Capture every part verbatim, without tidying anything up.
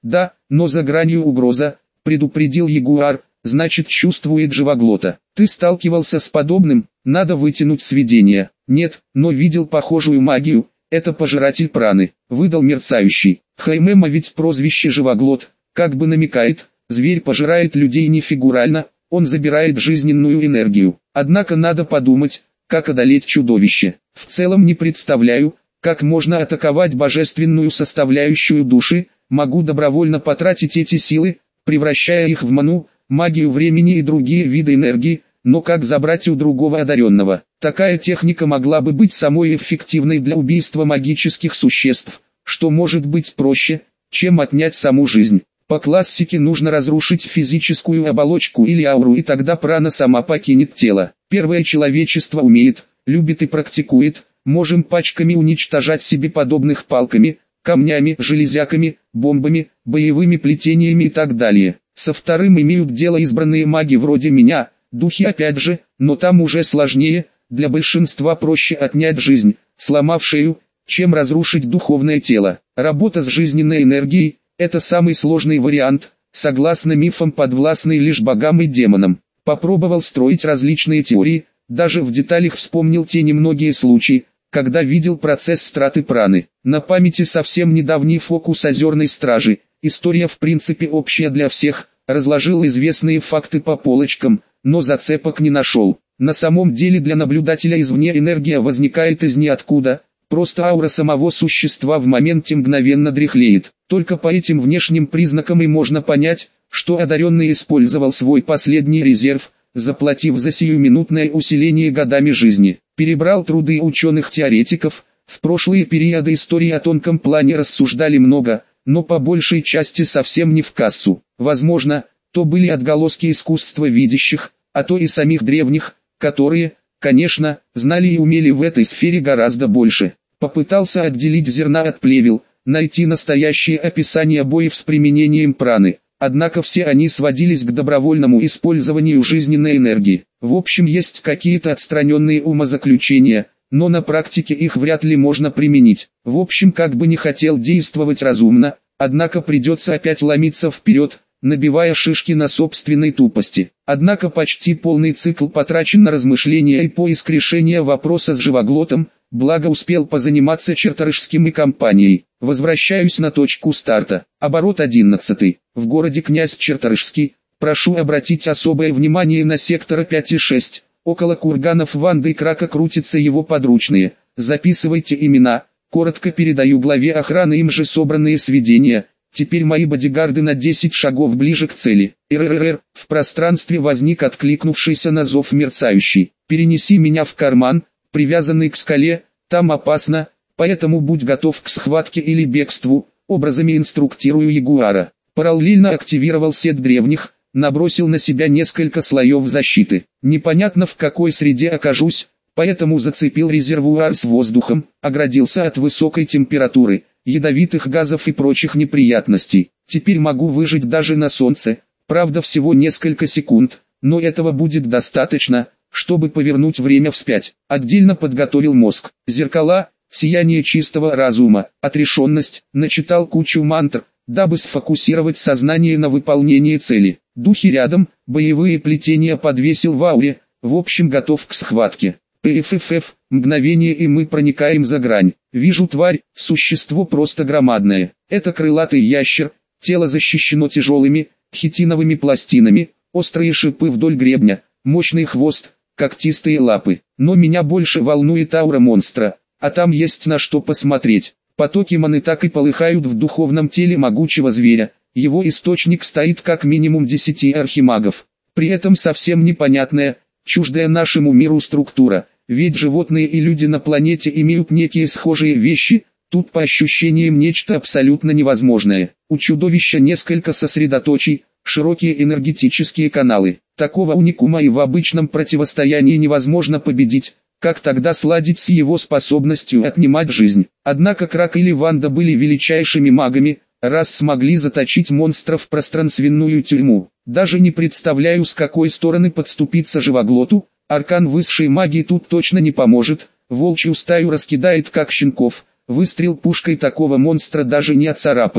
Да, но за гранью угроза, предупредил ягуар, значит чувствует живоглота. Ты сталкивался с подобным, надо вытянуть сведения. Нет, но видел похожую магию, это пожиратель праны, выдал мерцающий. Хаймема ведь прозвище живоглот, как бы намекает, зверь пожирает людей не фигурально, он забирает жизненную энергию. Однако надо подумать, как одолеть чудовище. В целом не представляю, как можно атаковать божественную составляющую души, могу добровольно потратить эти силы, превращая их в ману, магию времени и другие виды энергии, но как забрать у другого одаренного? Такая техника могла бы быть самой эффективной для убийства магических существ, что может быть проще, чем отнять саму жизнь. По классике нужно разрушить физическую оболочку или ауру, и тогда прана сама покинет тело. Первое человечество умеет, любит и практикует, можем пачками уничтожать себе подобных палками, камнями, железяками, бомбами, боевыми плетениями и так далее. Со вторым имеют дело избранные маги вроде меня, духи опять же, но там уже сложнее, для большинства проще отнять жизнь, сломав шею, чем разрушить духовное тело. Работа с жизненной энергией – это самый сложный вариант, согласно мифам подвластный лишь богам и демонам. Попробовал строить различные теории, даже в деталях вспомнил те немногие случаи, когда видел процесс страты праны. На памяти совсем недавний фокус озерной стражи, история в принципе общая для всех, разложил известные факты по полочкам, но зацепок не нашел. На самом деле для наблюдателя извне энергия возникает из ниоткуда, просто аура самого существа в моменте мгновенно дряхлеет. Только по этим внешним признакам и можно понять, что одаренный использовал свой последний резерв, заплатив за сиюминутное усиление годами жизни. Перебрал труды ученых-теоретиков, в прошлые периоды истории о тонком плане рассуждали много, но по большей части совсем не в кассу. Возможно, то были отголоски искусства видящих, а то и самих древних, которые, конечно, знали и умели в этой сфере гораздо больше. Попытался отделить зерна от плевел, найти настоящее описание боев с применением праны, однако все они сводились к добровольному использованию жизненной энергии. В общем, есть какие-то отстраненные умозаключения, но на практике их вряд ли можно применить. В общем, как бы не хотел действовать разумно, однако придется опять ломиться вперед, набивая шишки на собственной тупости. Однако почти полный цикл потрачен на размышления и поиск решения вопроса с живоглотом, благо успел позаниматься Черторышским и компанией. Возвращаюсь на точку старта. Оборот одиннадцатый. В городе князь Черторышский. Прошу обратить особое внимание на сектора пять и шесть. Около курганов Ванды и Крака крутятся его подручные. Записывайте имена. Коротко передаю главе охраны им же собранные сведения. Теперь мои бодигарды на десять шагов ближе к цели. РРР. В пространстве возник откликнувшийся на зов мерцающий. Перенеси меня в карман, привязанный к скале, там опасно, поэтому будь готов к схватке или бегству, образами инструктирую ягуара. Параллельно активировал сет древних, набросил на себя несколько слоев защиты. Непонятно в какой среде окажусь, поэтому зацепил резервуар с воздухом, оградился от высокой температуры, ядовитых газов и прочих неприятностей. Теперь могу выжить даже на солнце, правда всего несколько секунд, но этого будет достаточно, чтобы повернуть время вспять. Отдельно подготовил мозг, зеркала, сияние чистого разума, отрешенность, начитал кучу мантр, дабы сфокусировать сознание на выполнении цели. Духи рядом, боевые плетения подвесил в ауре, в общем готов к схватке. ПФФ, мгновение и мы проникаем за грань. Вижу тварь, существо просто громадное. Это крылатый ящер, тело защищено тяжелыми, хитиновыми пластинами, острые шипы вдоль гребня, мощный хвост, когтистые лапы. Но меня больше волнует аура монстра, а там есть на что посмотреть. Потоки маны так и полыхают в духовном теле могучего зверя, его источник стоит как минимум десяти архимагов. При этом совсем непонятная, чуждая нашему миру структура, ведь животные и люди на планете имеют некие схожие вещи, тут по ощущениям нечто абсолютно невозможное. У чудовища несколько сосредоточий, широкие энергетические каналы. Такого уникума и в обычном противостоянии невозможно победить, как тогда сладить с его способностью отнимать жизнь. Однако Крак или Ванда были величайшими магами, раз смогли заточить монстра в пространственную тюрьму. Даже не представляю, с какой стороны подступиться живоглоту, аркан высшей магии тут точно не поможет, волчью стаю раскидает как щенков, выстрел пушкой такого монстра даже не оцарапает.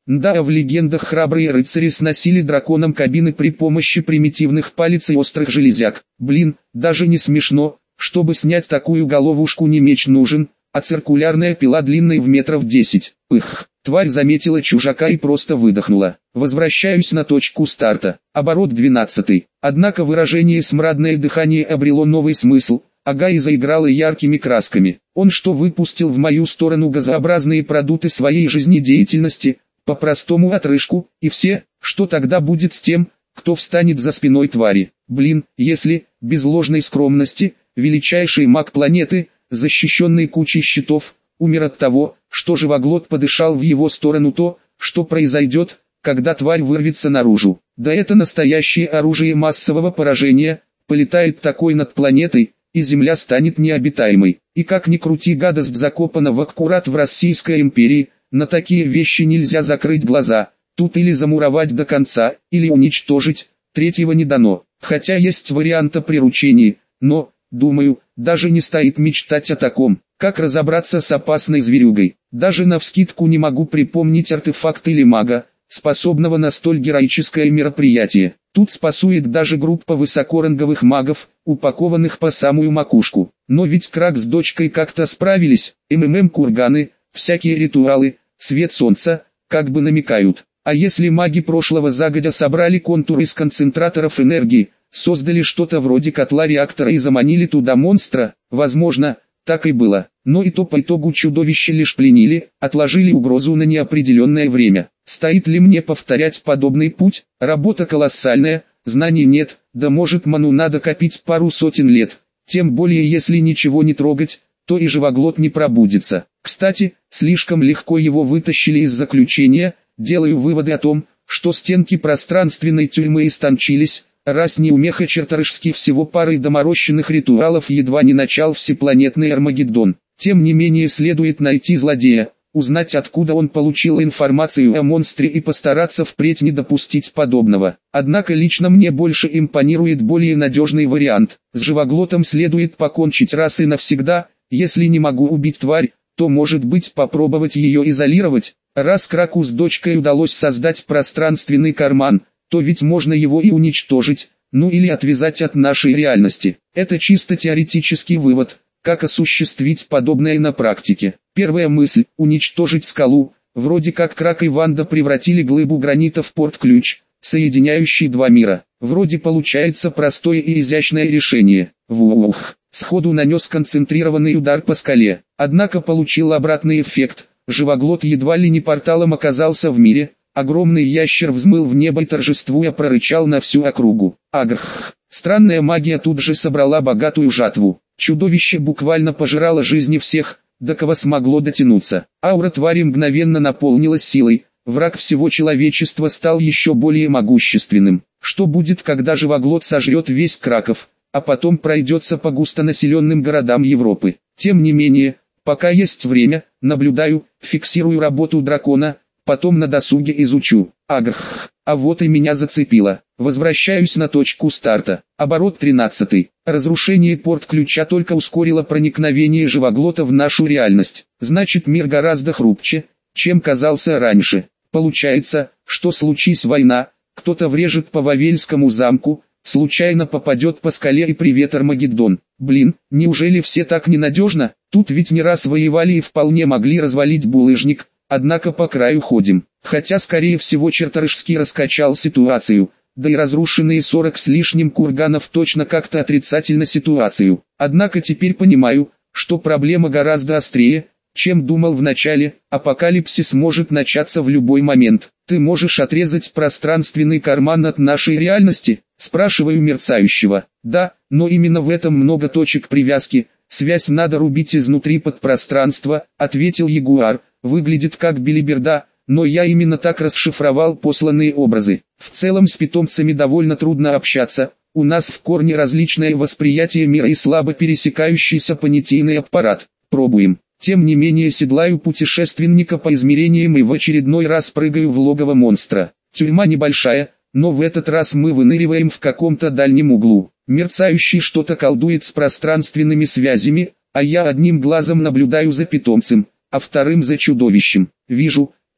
Да, а в легендах храбрые рыцари сносили драконам кабины при помощи примитивных палец и острых железяк. Блин, даже не смешно. Чтобы снять такую головушку, не меч нужен, а циркулярная пила длиной в метров десять. Эх, тварь заметила чужака и просто выдохнула. Возвращаюсь на точку старта. Оборот двенадцатый. Однако выражение «смрадное дыхание» обрело новый смысл. Ага, и заиграла яркими красками. Он что, выпустил в мою сторону газообразные продукты своей жизнедеятельности, по-простому отрыжку, и все, что тогда будет с тем, кто встанет за спиной твари? Блин, если, без ложной скромности, величайший маг планеты, защищенный кучей щитов, умер от того, что живоглот подышал в его сторону, то, что произойдет, когда тварь вырвется наружу. Да это настоящее оружие массового поражения, полетает такой над планетой, и Земля станет необитаемой. И как ни крути, гадость закопана в аккурат в Российской империи, на такие вещи нельзя закрыть глаза, тут или замуровать до конца, или уничтожить, третьего не дано. Хотя есть вариант о приручении, но, думаю, даже не стоит мечтать о таком. Как разобраться с опасной зверюгой? Даже навскидку не могу припомнить артефакт или мага, способного на столь героическое мероприятие. Тут спасует даже группа высокоранговых магов, упакованных по самую макушку. Но ведь Крак с дочкой как-то справились, МММ-курганы, всякие ритуалы, свет солнца, как бы намекают. А если маги прошлого загодя собрали контур из концентраторов энергии, создали что-то вроде котла-реактора и заманили туда монстра, возможно, так и было. Но и то по итогу чудовище лишь пленили, отложили угрозу на неопределенное время. Стоит ли мне повторять подобный путь? Работа колоссальная, знаний нет, да может ману надо копить пару сотен лет. Тем более если ничего не трогать, то и живоглот не пробудится. Кстати, слишком легко его вытащили из заключения, делаю выводы о том, что стенки пространственной тюрьмы истончились, раз неумеха Чертарышский всего парой доморощенных ритуалов едва не начал всепланетный Армагеддон. Тем не менее следует найти злодея, узнать откуда он получил информацию о монстре и постараться впредь не допустить подобного. Однако лично мне больше импонирует более надежный вариант. С живоглотом следует покончить раз и навсегда, если не могу убить тварь, то может быть попробовать ее изолировать. Раз Краку с дочкой удалось создать пространственный карман, то ведь можно его и уничтожить, ну или отвязать от нашей реальности. Это чисто теоретический вывод, как осуществить подобное на практике. Первая мысль – уничтожить скалу, вроде как Крак и Ванда превратили глыбу гранита в порт-ключ, соединяющий два мира. Вроде получается простое и изящное решение. Вух, сходу нанес концентрированный удар по скале, однако получил обратный эффект. Живоглот едва ли не порталом оказался в мире. Огромный ящер взмыл в небо и торжествуя прорычал на всю округу. Агрх! Странная магия тут же собрала богатую жатву. Чудовище буквально пожирало жизни всех, до кого смогло дотянуться. Аура твари мгновенно наполнилась силой. Враг всего человечества стал еще более могущественным. Что будет, когда живоглот сожрет весь Краков, а потом пройдется по густонаселенным городам Европы? Тем не менее, пока есть время, наблюдаю, фиксирую работу дракона, потом на досуге изучу. Агрх, а вот и меня зацепило. Возвращаюсь на точку старта. Оборот тринадцатый. Разрушение порт-ключа только ускорило проникновение живоглота в нашу реальность. Значит, мир гораздо хрупче, чем казался раньше. Получается, что случись война, кто-то врежет по Вавельскому замку, случайно попадет по скале и привет Армагеддон. Блин, неужели все так ненадежно? Тут ведь не раз воевали и вполне могли развалить булыжник. Однако по краю ходим, хотя скорее всего Чертарышский раскачал ситуацию, да и разрушенные сорок с лишним курганов точно как-то отрицательно ситуацию. Однако теперь понимаю, что проблема гораздо острее, чем думал в начале. Апокалипсис может начаться в любой момент. Ты можешь отрезать пространственный карман от нашей реальности? Спрашиваю мерцающего. Да, но именно в этом много точек привязки, связь надо рубить изнутри подпространства, ответил Ягуар. Выглядит как белиберда, но я именно так расшифровал посланные образы. В целом с питомцами довольно трудно общаться, у нас в корне различное восприятие мира и слабо пересекающийся понятийный аппарат. Пробуем. Тем не менее седлаю путешественника по измерениям и в очередной раз прыгаю в логово монстра. Тюрьма небольшая, но в этот раз мы выныриваем в каком-то дальнем углу. Мерцающий что-то колдует с пространственными связями, а я одним глазом наблюдаю за питомцем, а вторым за чудовищем. Вижу,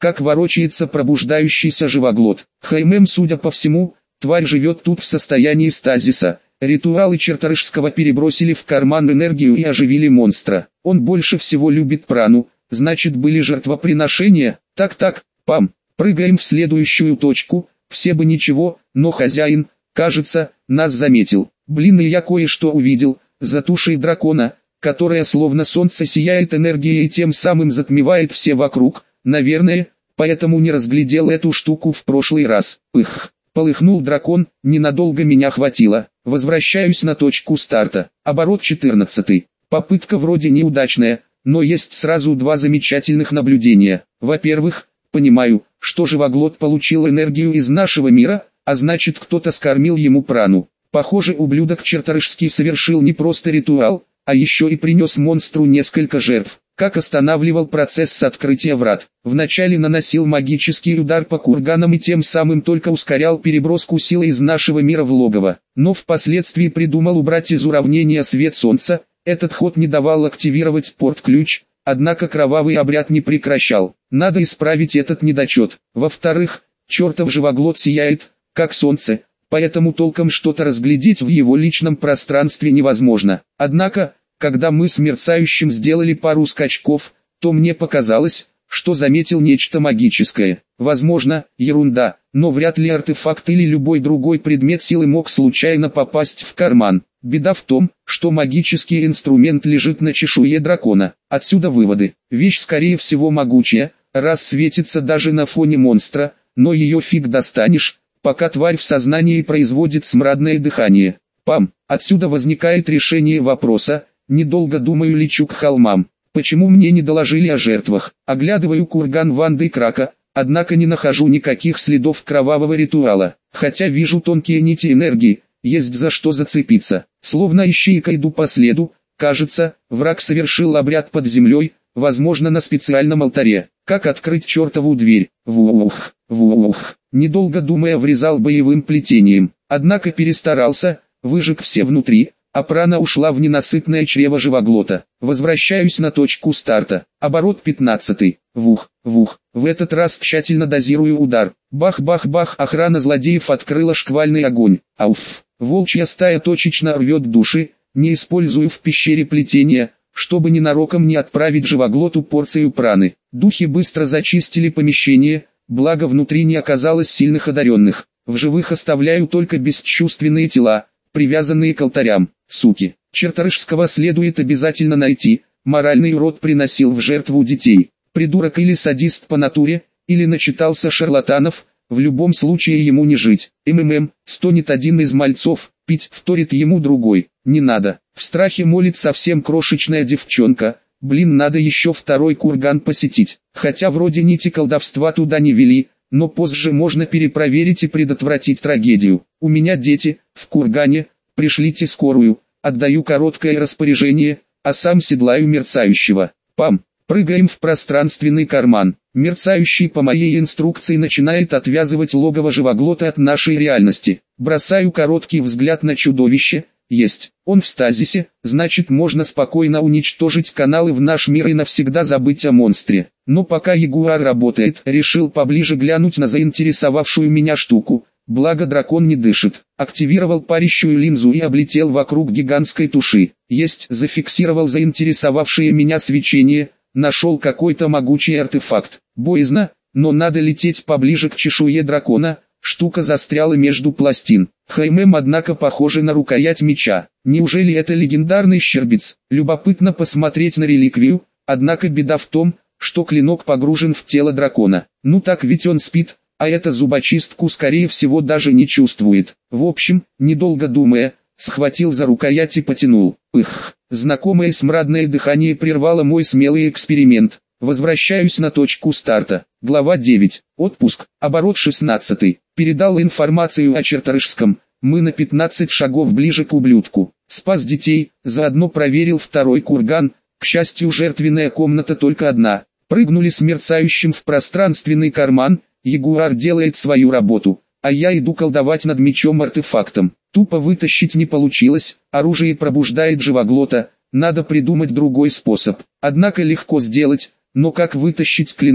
как ворочается пробуждающийся живоглот. Хаймем, судя по всему, тварь живет тут в состоянии стазиса. Ритуалы Чертарышского перебросили в карман энергию и оживили монстра. Он больше всего любит прану, значит были жертвоприношения. Так-так, пам, прыгаем в следующую точку, все бы ничего, но хозяин, кажется, нас заметил. Блин, и я кое-что увидел, за тушей дракона, которая словно солнце сияет энергией и тем самым затмевает все вокруг, наверное, поэтому не разглядел эту штуку в прошлый раз. Пых. Полыхнул дракон, ненадолго меня хватило. Возвращаюсь на точку старта. Оборот четырнадцатый. Попытка вроде неудачная, но есть сразу два замечательных наблюдения. Во-первых, понимаю, что живоглот получил энергию из нашего мира, а значит кто-то скормил ему прану. Похоже, ублюдок Чертарышский совершил не просто ритуал, а еще и принес монстру несколько жертв. Как останавливал процесс открытия врат. Вначале наносил магический удар по курганам и тем самым только ускорял переброску силы из нашего мира в логово. Но впоследствии придумал убрать из уравнения свет солнца. Этот ход не давал активировать порт-ключ, однако кровавый обряд не прекращал. Надо исправить этот недочет. Во-вторых, чертов живоглот сияет, как солнце, поэтому толком что-то разглядеть в его личном пространстве невозможно. Однако, когда мы с мерцающим сделали пару скачков, то мне показалось, что заметил нечто магическое. Возможно, ерунда, но вряд ли артефакт или любой другой предмет силы мог случайно попасть в карман. Беда в том, что магический инструмент лежит на чешуе дракона. Отсюда выводы. Вещь скорее всего могучая, раз светится даже на фоне монстра, но ее фиг достанешь, пока тварь в сознании производит смрадное дыхание. Пам! Отсюда возникает решение вопроса. Недолго думаю, лечу к холмам. Почему мне не доложили о жертвах? Оглядываю курган Ванды и Крака, однако не нахожу никаких следов кровавого ритуала. Хотя вижу тонкие нити энергии, есть за что зацепиться. Словно ищейка иду по следу, кажется, враг совершил обряд под землей, возможно на специальном алтаре. Как открыть чертову дверь? Вух, вух. Недолго думая врезал боевым плетением. Однако перестарался, выжег все внутри. А прана ушла в ненасытное чрево живоглота. Возвращаюсь на точку старта. Оборот пятнадцатый. Вух, вух. В этот раз тщательно дозирую удар. Бах-бах-бах. Охрана злодеев открыла шквальный огонь. Ауф. Волчья стая точечно рвет души. Не использую в пещере плетения, чтобы ненароком не отправить живоглоту порцию праны. Духи быстро зачистили помещение, благо внутри не оказалось сильных одаренных. В живых оставляю только бесчувственные тела, привязанные к алтарям. Суки. Чертарышского следует обязательно найти. Моральный урод приносил в жертву детей. Придурок или садист по натуре, или начитался шарлатанов, в любом случае ему не жить. МММ, стонет один из мальцов, пить вторит ему другой. Не надо. В страхе молит совсем крошечная девчонка. Блин, надо еще второй курган посетить. Хотя вроде нити колдовства туда не вели, но позже можно перепроверить и предотвратить трагедию. У меня дети, в кургане, пришлите скорую, отдаю короткое распоряжение, а сам седлаю мерцающего. Пам, прыгаем в пространственный карман. Мерцающий по моей инструкции начинает отвязывать логово живоглота от нашей реальности. Бросаю короткий взгляд на чудовище. Есть, он в стазисе, значит можно спокойно уничтожить каналы в наш мир и навсегда забыть о монстре. Но пока ягуар работает, решил поближе глянуть на заинтересовавшую меня штуку. Благо дракон не дышит. Активировал парящую линзу и облетел вокруг гигантской туши. Есть, зафиксировал заинтересовавшее меня свечение, нашел какой-то могучий артефакт. Боязно, но надо лететь поближе к чешуе дракона. Штука застряла между пластин. Хаймем, однако, похоже на рукоять меча. Неужели это легендарный щербец? Любопытно посмотреть на реликвию, однако беда в том, что клинок погружен в тело дракона. Ну так ведь он спит, а эта зубочистку скорее всего даже не чувствует. В общем, недолго думая, схватил за рукоять и потянул. Пых! Знакомое смрадное дыхание прервало мой смелый эксперимент. Возвращаюсь на точку старта. Глава девять. Отпуск. Оборот шестнадцатый. Передал информацию о Чертарышском. Мы на пятнадцать шагов ближе к ублюдку. Спас детей, заодно проверил второй курган. К счастью, жертвенная комната только одна. Прыгнули с мерцающим в пространственный карман. Ягуар делает свою работу, а я иду колдовать над мечом-артефактом. Тупо вытащить не получилось, оружие пробуждает живоглота. Надо придумать другой способ. Однако легко сделать, но как вытащить клинок,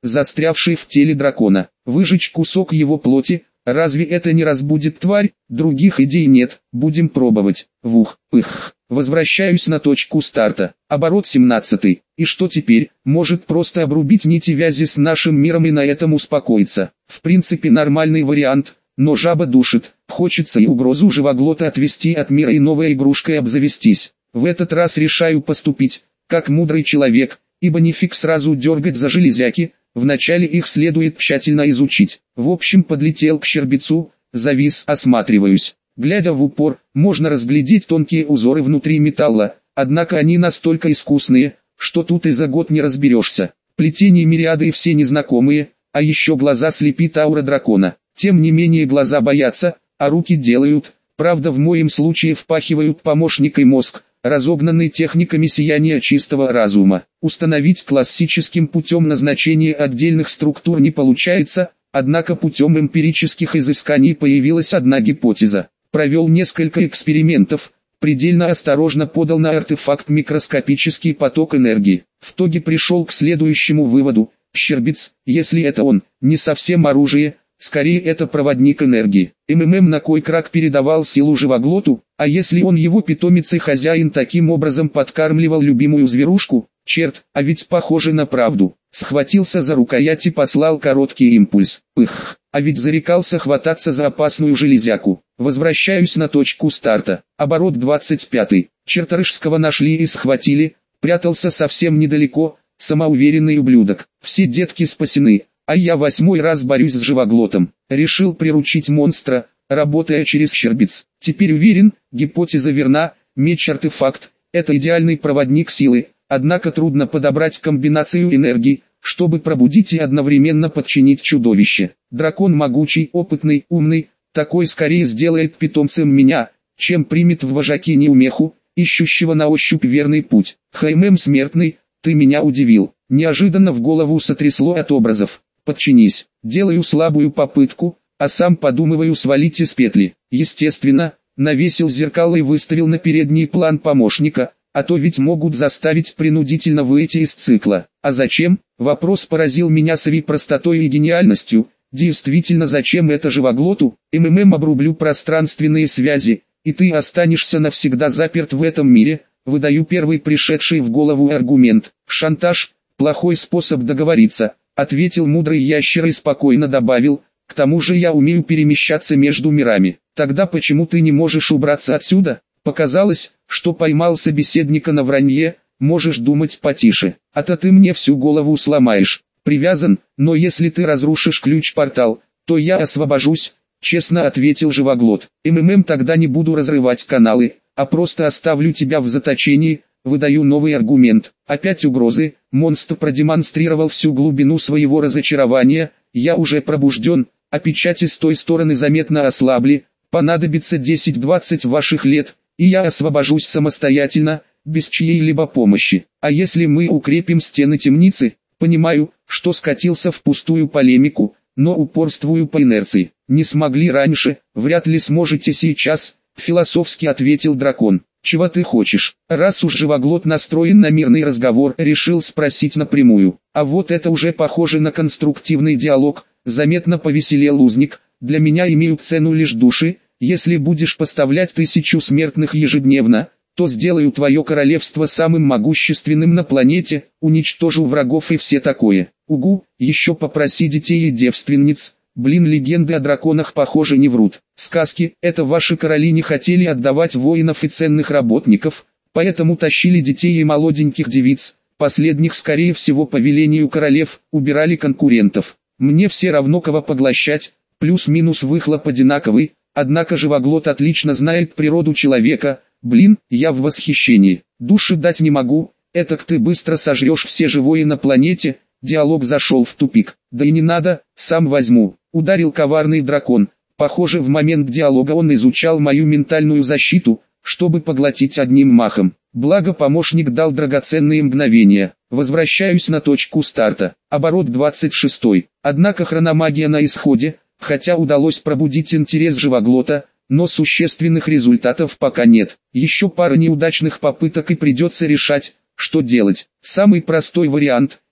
застрявшей в теле дракона. Выжечь кусок его плоти, разве это не разбудит тварь? Других идей нет, будем пробовать. Вух, пых. Возвращаюсь на точку старта. Оборот семнадцатый. И что теперь? Может просто обрубить нити вязи с нашим миром и на этом успокоиться. В принципе нормальный вариант, но жаба душит. Хочется и угрозу живоглота отвести от мира и новой игрушкой обзавестись. В этот раз решаю поступить, как мудрый человек, ибо нифиг сразу дергать за железяки, вначале их следует тщательно изучить. В общем подлетел к щербецу, завис, осматриваюсь. Глядя в упор, можно разглядеть тонкие узоры внутри металла, однако они настолько искусные, что тут и за год не разберешься. Плетение мириады и все незнакомые, а еще глаза слепит аура дракона. Тем не менее глаза боятся, а руки делают, правда в моем случае впахивают помощник и мозг, разогнанный техниками сияния чистого разума. Установить классическим путем назначение отдельных структур не получается, однако путем эмпирических изысканий появилась одна гипотеза. Провел несколько экспериментов, предельно осторожно подал на артефакт микроскопический поток энергии. В итоге пришел к следующему выводу: щербец, если это он, не совсем оружие, скорее это проводник энергии. МММ на кой крак передавал силу живоглоту, а если он его питомец и хозяин таким образом подкармливал любимую зверушку? Черт, а ведь похоже на правду. Схватился за рукоять и послал короткий импульс. Пых, а ведь зарекался хвататься за опасную железяку. Возвращаюсь на точку старта. Оборот двадцать пятый. Черторышского нашли и схватили, прятался совсем недалеко, самоуверенный ублюдок. Все детки спасены, а я восьмой раз борюсь с живоглотом. Решил приручить монстра, работая через щербец. Теперь уверен, гипотеза верна, меч-артефакт – это идеальный проводник силы. Однако трудно подобрать комбинацию энергий, чтобы пробудить и одновременно подчинить чудовище. Дракон могучий, опытный, умный, такой скорее сделает питомцем меня, чем примет в вожаки неумеху, ищущего на ощупь верный путь. Хаймем смертный, ты меня удивил. Неожиданно в голову сотрясло от образов. Подчинись. Делаю слабую попытку, а сам подумываю свалить из петли. Естественно, навесил зеркало и выставил на передний план помощника. А то ведь могут заставить принудительно выйти из цикла. А зачем? Вопрос поразил меня своей простотой и гениальностью. Действительно, зачем это живоглоту? МММ обрублю пространственные связи, и ты останешься навсегда заперт в этом мире. Выдаю первый пришедший в голову аргумент. Шантаж – плохой способ договориться, ответил мудрый ящер и спокойно добавил. К тому же я умею перемещаться между мирами. Тогда почему ты не можешь убраться отсюда? Показалось, что поймал собеседника на вранье, можешь думать потише, а то ты мне всю голову сломаешь. Привязан, но если ты разрушишь ключ-портал, то я освобожусь, честно ответил живоглот. МММ тогда не буду разрывать каналы, а просто оставлю тебя в заточении, выдаю новый аргумент. Опять угрозы, монстр продемонстрировал всю глубину своего разочарования, я уже пробужден, а печати с той стороны заметно ослабли, понадобится десять-двадцать ваших лет, и я освобожусь самостоятельно, без чьей-либо помощи. А если мы укрепим стены темницы? Понимаю, что скатился в пустую полемику, но упорствую по инерции. Не смогли раньше, вряд ли сможете сейчас, философски ответил дракон. Чего ты хочешь? Раз уж живоглот настроен на мирный разговор, решил спросить напрямую. А вот это уже похоже на конструктивный диалог, заметно повеселел узник. Для меня имеют цену лишь души. Если будешь поставлять тысячу смертных ежедневно, то сделаю твое королевство самым могущественным на планете, уничтожу врагов и все такое. Угу, еще попроси детей и девственниц. Блин, легенды о драконах похоже не врут. Сказки, это ваши короли не хотели отдавать воинов и ценных работников, поэтому тащили детей и молоденьких девиц. Последних, скорее всего по велению королев, убирали конкурентов. Мне все равно кого поглощать, плюс-минус выхлоп одинаковый. Однако живоглот отлично знает природу человека. Блин, я в восхищении. Души дать не могу, этак ты быстро сожрешь все живое на планете. Диалог зашел в тупик. Да и не надо, сам возьму. Ударил коварный дракон. Похоже, в момент диалога он изучал мою ментальную защиту, чтобы поглотить одним махом. Благо помощник дал драгоценные мгновения. Возвращаюсь на точку старта. Оборот двадцать шестой. Однако хрономагия на исходе. Хотя удалось пробудить интерес живоглота, но существенных результатов пока нет. Еще пара неудачных попыток и придется решать, что делать. Самый простой вариант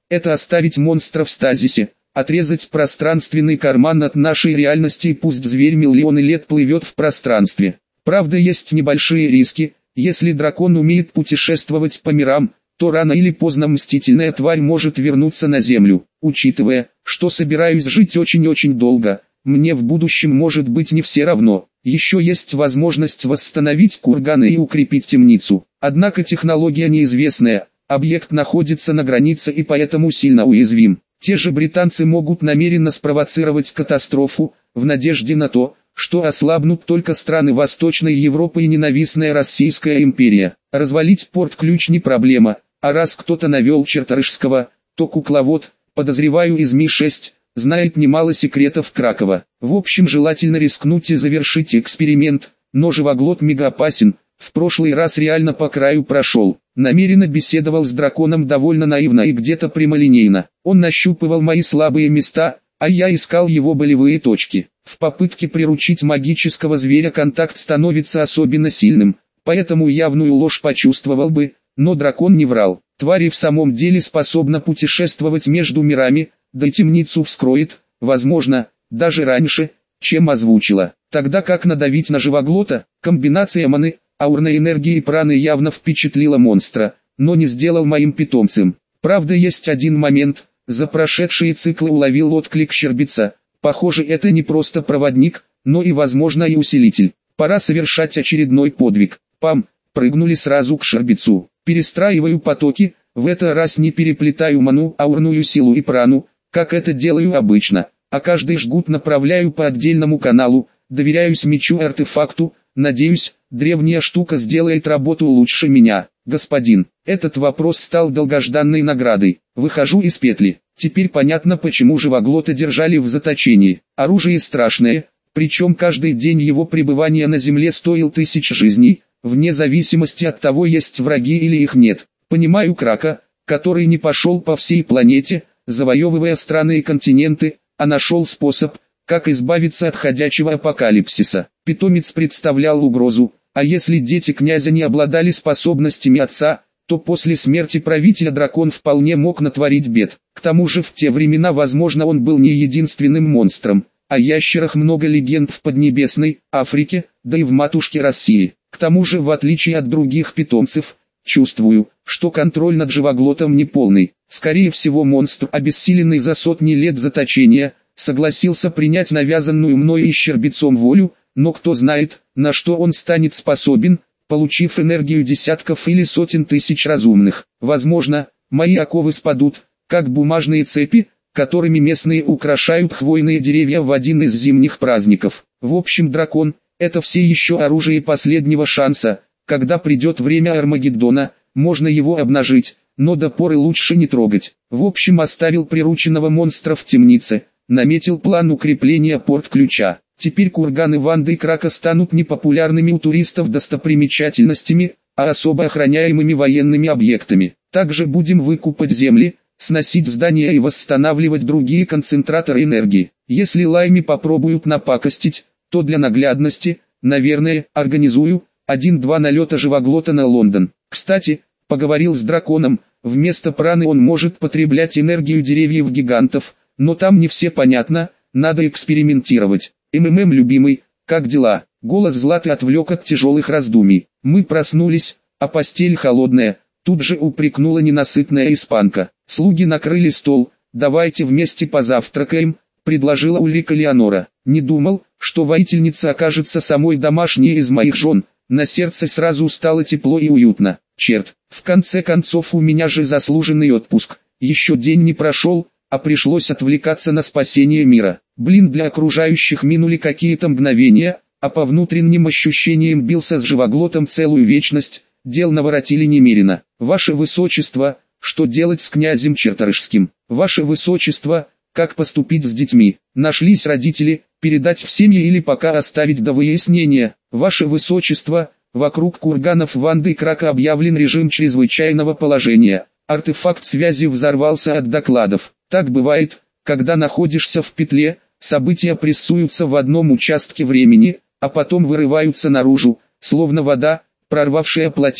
это оставить монстра в стазисе, отрезать пространственный карман от нашей реальности и пусть зверь миллионы лет плывет в пространстве. Правда, есть небольшие риски. Если дракон умеет путешествовать по мирам, то рано или поздно мстительная тварь может вернуться на землю. Учитывая, что собираюсь жить очень-очень долго, мне в будущем может быть не все равно. Еще есть возможность восстановить курганы и укрепить темницу. Однако технология неизвестная, объект находится на границе и поэтому сильно уязвим. Те же британцы могут намеренно спровоцировать катастрофу, в надежде на то, что ослабнут только страны Восточной Европы и ненавистная Российская империя. Развалить порт-ключ не проблема, а раз кто-то навел Чарторышского, то кукловод, подозреваю из Ми шесть, знает немало секретов Кракова. В общем, желательно рискнуть и завершить эксперимент, но живоглот мегаопасен, в прошлый раз реально по краю прошел. Намеренно беседовал с драконом довольно наивно и где-то прямолинейно. Он нащупывал мои слабые места, а я искал его болевые точки. В попытке приручить магического зверя контакт становится особенно сильным, поэтому явную ложь почувствовал бы, но дракон не врал. Тварь и в самом деле способна путешествовать между мирами, да и темницу вскроет, возможно, даже раньше, чем озвучила. Тогда как надавить на живоглота? Комбинация маны, аурной энергии и праны явно впечатлила монстра, но не сделал моим питомцем. Правда, есть один момент. За прошедшие циклы уловил отклик щербеца. Похоже, это не просто проводник, но и, возможно, и усилитель. Пора совершать очередной подвиг. Пам, прыгнули сразу к щербецу. Перестраиваю потоки, в этот раз не переплетаю ману, аурную силу и прану, как это делаю обычно, а каждый жгут направляю по отдельному каналу, доверяюсь мечу-артефакту, надеюсь, древняя штука сделает работу лучше меня. Господин, этот вопрос стал долгожданной наградой. Выхожу из петли. Теперь понятно, почему живоглота держали в заточении. Оружие страшное, причем каждый день его пребывания на земле стоил тысяч жизней, вне зависимости от того, есть враги или их нет. Понимаю Крака, который не пошел по всей планете, завоевывая страны и континенты, а нашел способ, как избавиться от ходячего апокалипсиса. Питомец представлял угрозу, а если дети князя не обладали способностями отца, то после смерти правителя дракон вполне мог натворить бед. К тому же в те времена, возможно, он был не единственным монстром. О ящерах много легенд в Поднебесной, Африке, да и в матушке России. К тому же, в отличие от других питомцев, чувствую, что контроль над живоглотом неполный. Скорее всего, монстр, обессиленный за сотни лет заточения, согласился принять навязанную мною и щербецом волю, но кто знает, на что он станет способен, получив энергию десятков или сотен тысяч разумных. Возможно, мои оковы спадут, как бумажные цепи, которыми местные украшают хвойные деревья в один из зимних праздников. В общем, дракон – это все еще оружие последнего шанса. Когда придет время Армагеддона, можно его обнажить, но до поры лучше не трогать. В общем, оставил прирученного монстра в темнице, наметил план укрепления порт-ключа. Теперь курганы Ванды и Крака станут непопулярными у туристов достопримечательностями, а особо охраняемыми военными объектами. Также будем выкупать земли, сносить здания и восстанавливать другие концентраторы энергии. Если лайми попробуют напакостить, то для наглядности, наверное, организую один-два налета живоглота на Лондон. Кстати, поговорил с драконом, вместо праны он может потреблять энергию деревьев-гигантов, но там не все понятно, надо экспериментировать. МММ любимый, как дела? Голос Златы отвлек от тяжелых раздумий. Мы проснулись, а постель холодная, тут же упрекнула ненасытная испанка. Слуги накрыли стол, давайте вместе позавтракаем, предложила Ульрика Леонора. Не думал, что воительница окажется самой домашней из моих жен, на сердце сразу стало тепло и уютно. Черт, в конце концов у меня же заслуженный отпуск, еще день не прошел, а пришлось отвлекаться на спасение мира. Блин, для окружающих минули какие-то мгновения, а по внутренним ощущениям бился с живоглотом целую вечность, дел наворотили немерено. Ваше Высочество, что делать с князем Чарторышским? Ваше Высочество, как поступить с детьми? Нашлись родители, передать в семьи или пока оставить до выяснения? Ваше Высочество, вокруг курганов Ванды и Крака объявлен режим чрезвычайного положения. Артефакт связи взорвался от докладов. Так бывает, когда находишься в петле, события прессуются в одном участке времени, а потом вырываются наружу, словно вода, прорвавшая плотину.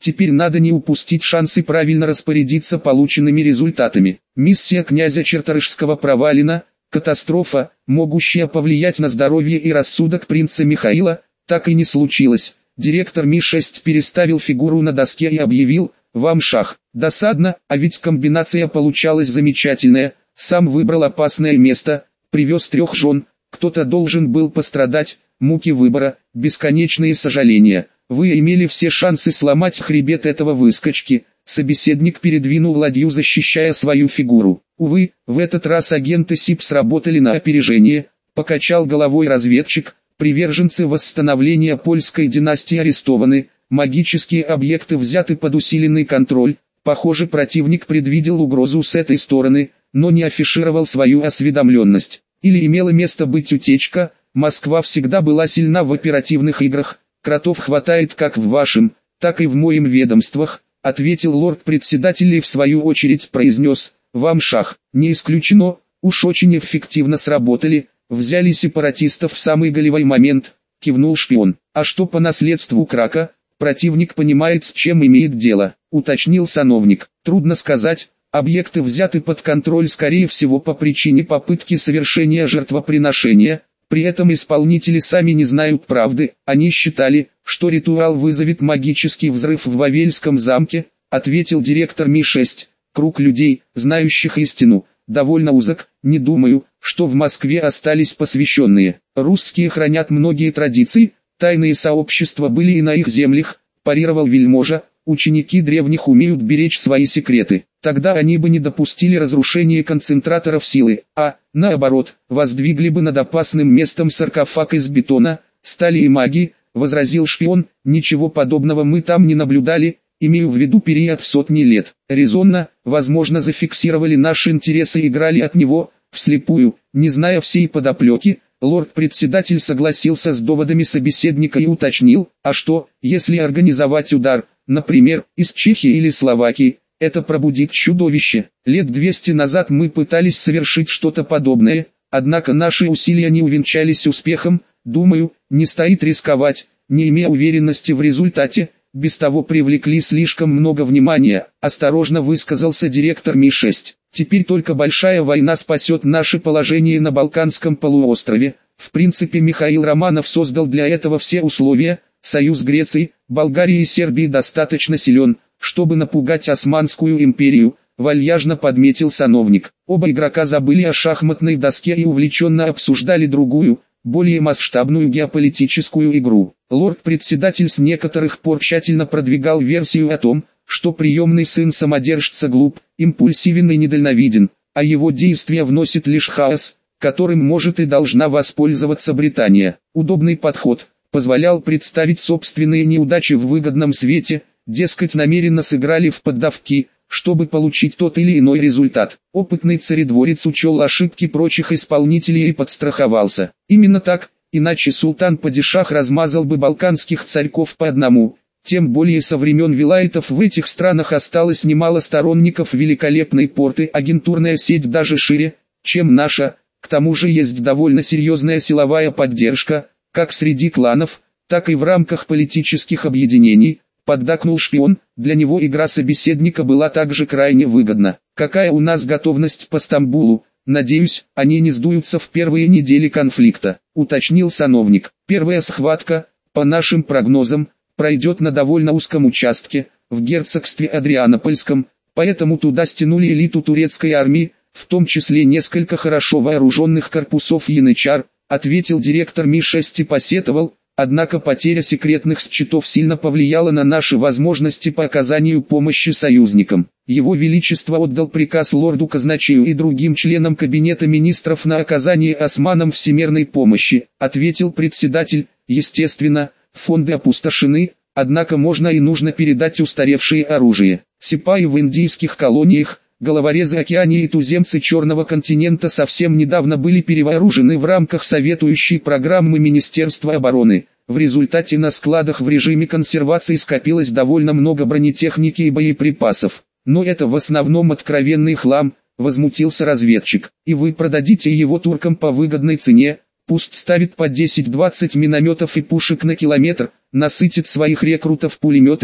Теперь надо не упустить шанс и правильно распорядиться полученными результатами. Миссия князя Черторышского провалена, катастрофа, могущая повлиять на здоровье и рассудок принца Михаила, так и не случилось. Директор Ми шесть переставил фигуру на доске и объявил: «Вам шах». Досадно, а ведь комбинация получалась замечательная. Сам выбрал опасное место, привез трех жен, кто-то должен был пострадать, муки выбора, бесконечные сожаления. Вы имели все шансы сломать хребет этого выскочки. Собеседник передвинул ладью, защищая свою фигуру. Увы, в этот раз агенты СИП сработали на опережение, покачал головой разведчик. Приверженцы восстановления польской династии арестованы, магические объекты взяты под усиленный контроль. Похоже, противник предвидел угрозу с этой стороны, но не афишировал свою осведомленность. Или имела место быть утечка. Москва всегда была сильна в оперативных играх. Кротов хватает как в вашем, так и в моем ведомствах, ответил лорд-председатель и в свою очередь произнес: «Вам шах». Не исключено, уж очень эффективно сработали, взяли сепаратистов в самый голевой момент, кивнул шпион. А что по наследству Крака? Противник понимает, с чем имеет дело, уточнил сановник. Трудно сказать, объекты взяты под контроль скорее всего по причине попытки совершения жертвоприношения. При этом исполнители сами не знают правды, они считали, что ритуал вызовет магический взрыв в Вавельском замке, ответил директор Ми шесть. Круг людей, знающих истину, довольно узок, не думаю, что в Москве остались посвященные. Русские хранят многие традиции, тайные сообщества были и на их землях, парировал вельможа. Ученики древних умеют беречь свои секреты, тогда они бы не допустили разрушения концентраторов силы, а, наоборот, воздвигли бы над опасным местом саркофаг из бетона, стали и маги, возразил шпион. Ничего подобного мы там не наблюдали, имею в виду период в сотни лет. Резонно, возможно, зафиксировали наши интересы и играли от него, вслепую, не зная всей подоплеки. Лорд-председатель согласился с доводами собеседника и уточнил: а что, если организовать удар, например, из Чехии или Словакии, это пробудит чудовище. Лет двести назад мы пытались совершить что-то подобное, однако наши усилия не увенчались успехом. Думаю, не стоит рисковать, не имея уверенности в результате, без того привлекли слишком много внимания, осторожно высказался директор Ми шесть. Теперь только большая война спасет наше положение на Балканском полуострове. В принципе, Михаил Романов создал для этого все условия. Союз Греции, Болгарии и Сербии достаточно силен, чтобы напугать Османскую империю, вальяжно подметил сановник. Оба игрока забыли о шахматной доске и увлеченно обсуждали другую, более масштабную геополитическую игру. Лорд-председатель с некоторых пор тщательно продвигал версию о том, что приемный сын самодержца глуп, импульсивен и недальновиден, а его действия вносят лишь хаос, которым может и должна воспользоваться Британия. Удобный подход позволял представить собственные неудачи в выгодном свете, дескать, намеренно сыграли в поддавки, чтобы получить тот или иной результат. Опытный царедворец учел ошибки прочих исполнителей и подстраховался. Именно так, иначе султан-падишах размазал бы балканских царьков по одному. Тем более со времен вилаетов в этих странах осталось немало сторонников великолепной порты, агентурная сеть даже шире, чем наша. К тому же есть довольно серьезная силовая поддержка, как среди кланов, так и в рамках политических объединений, поддакнул шпион. Для него игра собеседника была также крайне выгодна. Какая у нас готовность по Стамбулу? Надеюсь, они не сдуются в первые недели конфликта, уточнил сановник. Первая схватка, по нашим прогнозам, пройдет на довольно узком участке, в герцогстве Адрианопольском, поэтому туда стянули элиту турецкой армии, в том числе несколько хорошо вооруженных корпусов янычар, ответил директор Ми шесть и посетовал: однако потеря секретных счетов сильно повлияла на наши возможности по оказанию помощи союзникам. Его Величество отдал приказ лорду-казначею и другим членам Кабинета министров на оказание османам всемирной помощи, ответил председатель. Естественно, фонды опустошены, однако можно и нужно передать устаревшее оружие. Сипаи в индийских колониях, головорезы Океании и туземцы Черного континента совсем недавно были перевооружены в рамках советующей программы Министерства обороны. В результате на складах в режиме консервации скопилось довольно много бронетехники и боеприпасов. Но это в основном откровенный хлам, возмутился разведчик. И вы продадите его туркам по выгодной цене? Пусть ставит по десять-двадцать минометов и пушек на километр, насытит своих рекрутов пулеметами,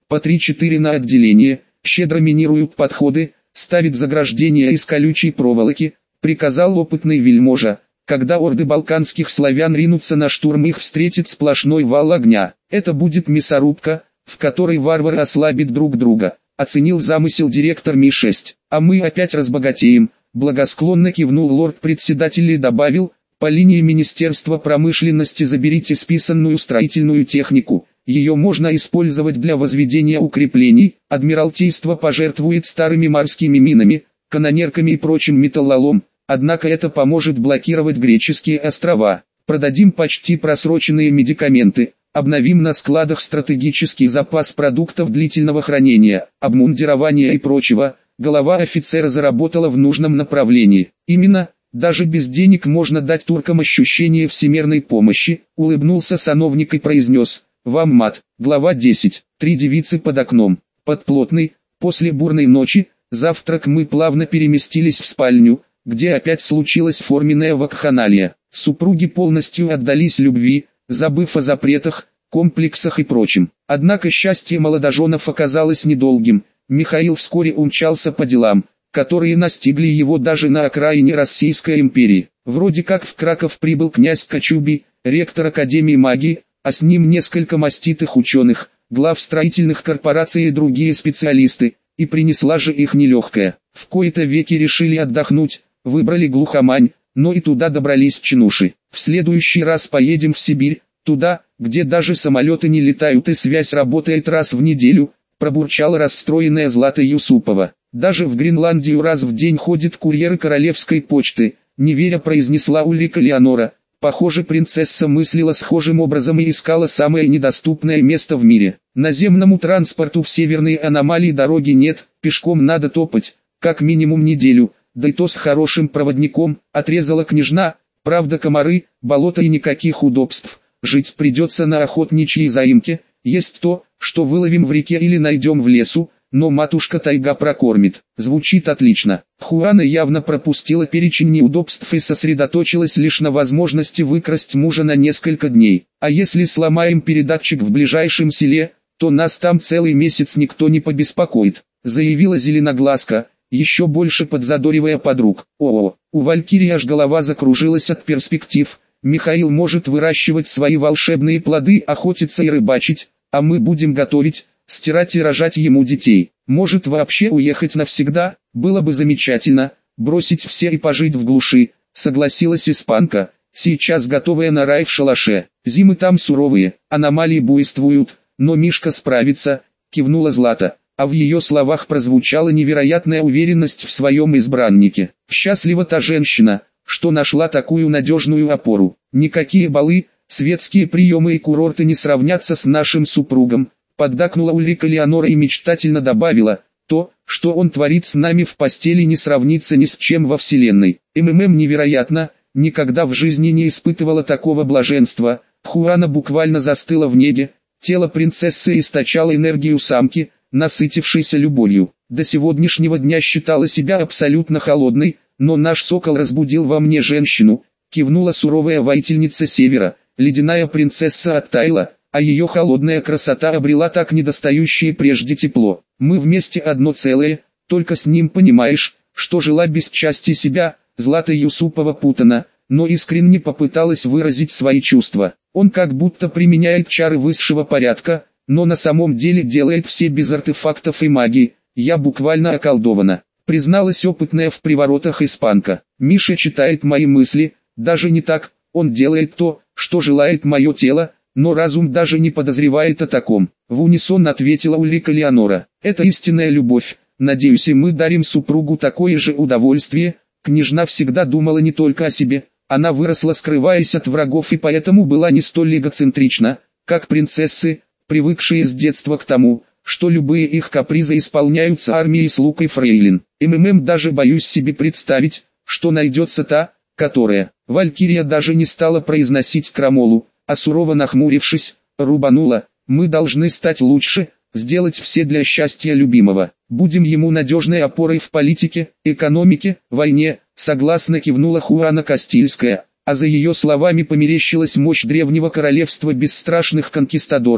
по три-четыре на отделение, щедро минируют подходы, ставит заграждения из колючей проволоки, приказал опытный вельможа. Когда орды балканских славян ринутся на штурм, их встретит сплошной вал огня. Это будет мясорубка, в которой варвары ослабят друг друга, оценил замысел директор Ми шесть. А мы опять разбогатеем, благосклонно кивнул лорд-председатель и добавил: по линии Министерства промышленности заберите списанную строительную технику. Ее можно использовать для возведения укреплений, Адмиралтейство пожертвует старыми морскими минами, канонерками и прочим металлолом, однако это поможет блокировать греческие острова. Продадим почти просроченные медикаменты, обновим на складах стратегический запас продуктов длительного хранения, обмундирования и прочего. Голова офицера заработала в нужном направлении. Именно, даже без денег можно дать туркам ощущение всемирной помощи, улыбнулся сановник и произнес: вам мат. Глава десять. Три девицы под окном. Под плотный, после бурной ночи, завтрак мы плавно переместились в спальню, где опять случилась форменная вакханалия. Супруги полностью отдались любви, забыв о запретах, комплексах и прочем. Однако счастье молодоженов оказалось недолгим. Михаил вскоре умчался по делам, которые настигли его даже на окраине Российской империи. Вроде как в Краков прибыл князь Кочубий, ректор Академии магии, а с ним несколько маститых ученых, глав строительных корпораций и другие специалисты, и принесла же их нелегкая. В кои-то веки решили отдохнуть, выбрали глухомань, но и туда добрались чинуши. В следующий раз поедем в Сибирь, туда, где даже самолеты не летают и связь работает раз в неделю, пробурчала расстроенная Злата Юсупова. Даже в Гренландию раз в день ходят курьеры королевской почты, не веря произнесла Ульрика Леонора. Похоже, принцесса мыслила схожим образом и искала самое недоступное место в мире. Наземному транспорту в северной аномалии дороги нет, пешком надо топать, как минимум неделю, да и то с хорошим проводником, отрезала княжна. Правда, комары, болото и никаких удобств, жить придется на охотничьей заимке, есть то, что выловим в реке или найдем в лесу, но матушка тайга прокормит. Звучит отлично. Хуана явно пропустила перечень неудобств и сосредоточилась лишь на возможности выкрасть мужа на несколько дней. А если сломаем передатчик в ближайшем селе, то нас там целый месяц никто не побеспокоит, заявила Зеленоглазка, еще больше подзадоривая подруг. О, у Валькирии аж голова закружилась от перспектив. Михаил может выращивать свои волшебные плоды, охотиться и рыбачить, а мы будем готовить, стирать и рожать ему детей. Может вообще уехать навсегда, было бы замечательно, бросить все и пожить в глуши, согласилась испанка, сейчас готовая на рай в шалаше. Зимы там суровые, аномалии буйствуют, но Мишка справится, кивнула Злата, а в ее словах прозвучала невероятная уверенность в своем избраннике. Счастлива та женщина, что нашла такую надежную опору. Никакие балы, светские приемы и курорты не сравнятся с нашим супругом. Поддакнула Ульрика Леонора и мечтательно добавила: то, что он творит с нами в постели, не сравнится ни с чем во вселенной. МММ невероятно, никогда в жизни не испытывала такого блаженства. Хуана буквально застыла в неге, тело принцессы источало энергию самки, насытившейся любовью. До сегодняшнего дня считала себя абсолютно холодной, но наш сокол разбудил во мне женщину, кивнула суровая воительница Севера. Ледяная принцесса оттаяла, а ее холодная красота обрела так недостающее прежде тепло. Мы вместе одно целое, только с ним понимаешь, что жила без части себя. Злата Юсупова путана, но искренне попыталась выразить свои чувства. Он как будто применяет чары высшего порядка, но на самом деле делает все без артефактов и магии. Я буквально околдована, призналась опытная в приворотах испанка. Миша читает мои мысли, даже не так, он делает то, что желает мое тело, но разум даже не подозревает о таком. В унисон ответила Ульрика Леонора. Это истинная любовь, надеюсь, и мы дарим супругу такое же удовольствие. Княжна всегда думала не только о себе, она выросла скрываясь от врагов и поэтому была не столь эгоцентрична, как принцессы, привыкшие с детства к тому, что любые их капризы исполняются армией слуг и фрейлин. МММ даже боюсь себе представить, что найдется та, которая. Валькирия даже не стала произносить крамолу, а сурово нахмурившись, рубанула: мы должны стать лучше, сделать все для счастья любимого. Будем ему надежной опорой в политике, экономике, войне, согласно кивнула Хуана Кастильская, а за ее словами померещилась мощь древнего королевства бесстрашных конкистадоров,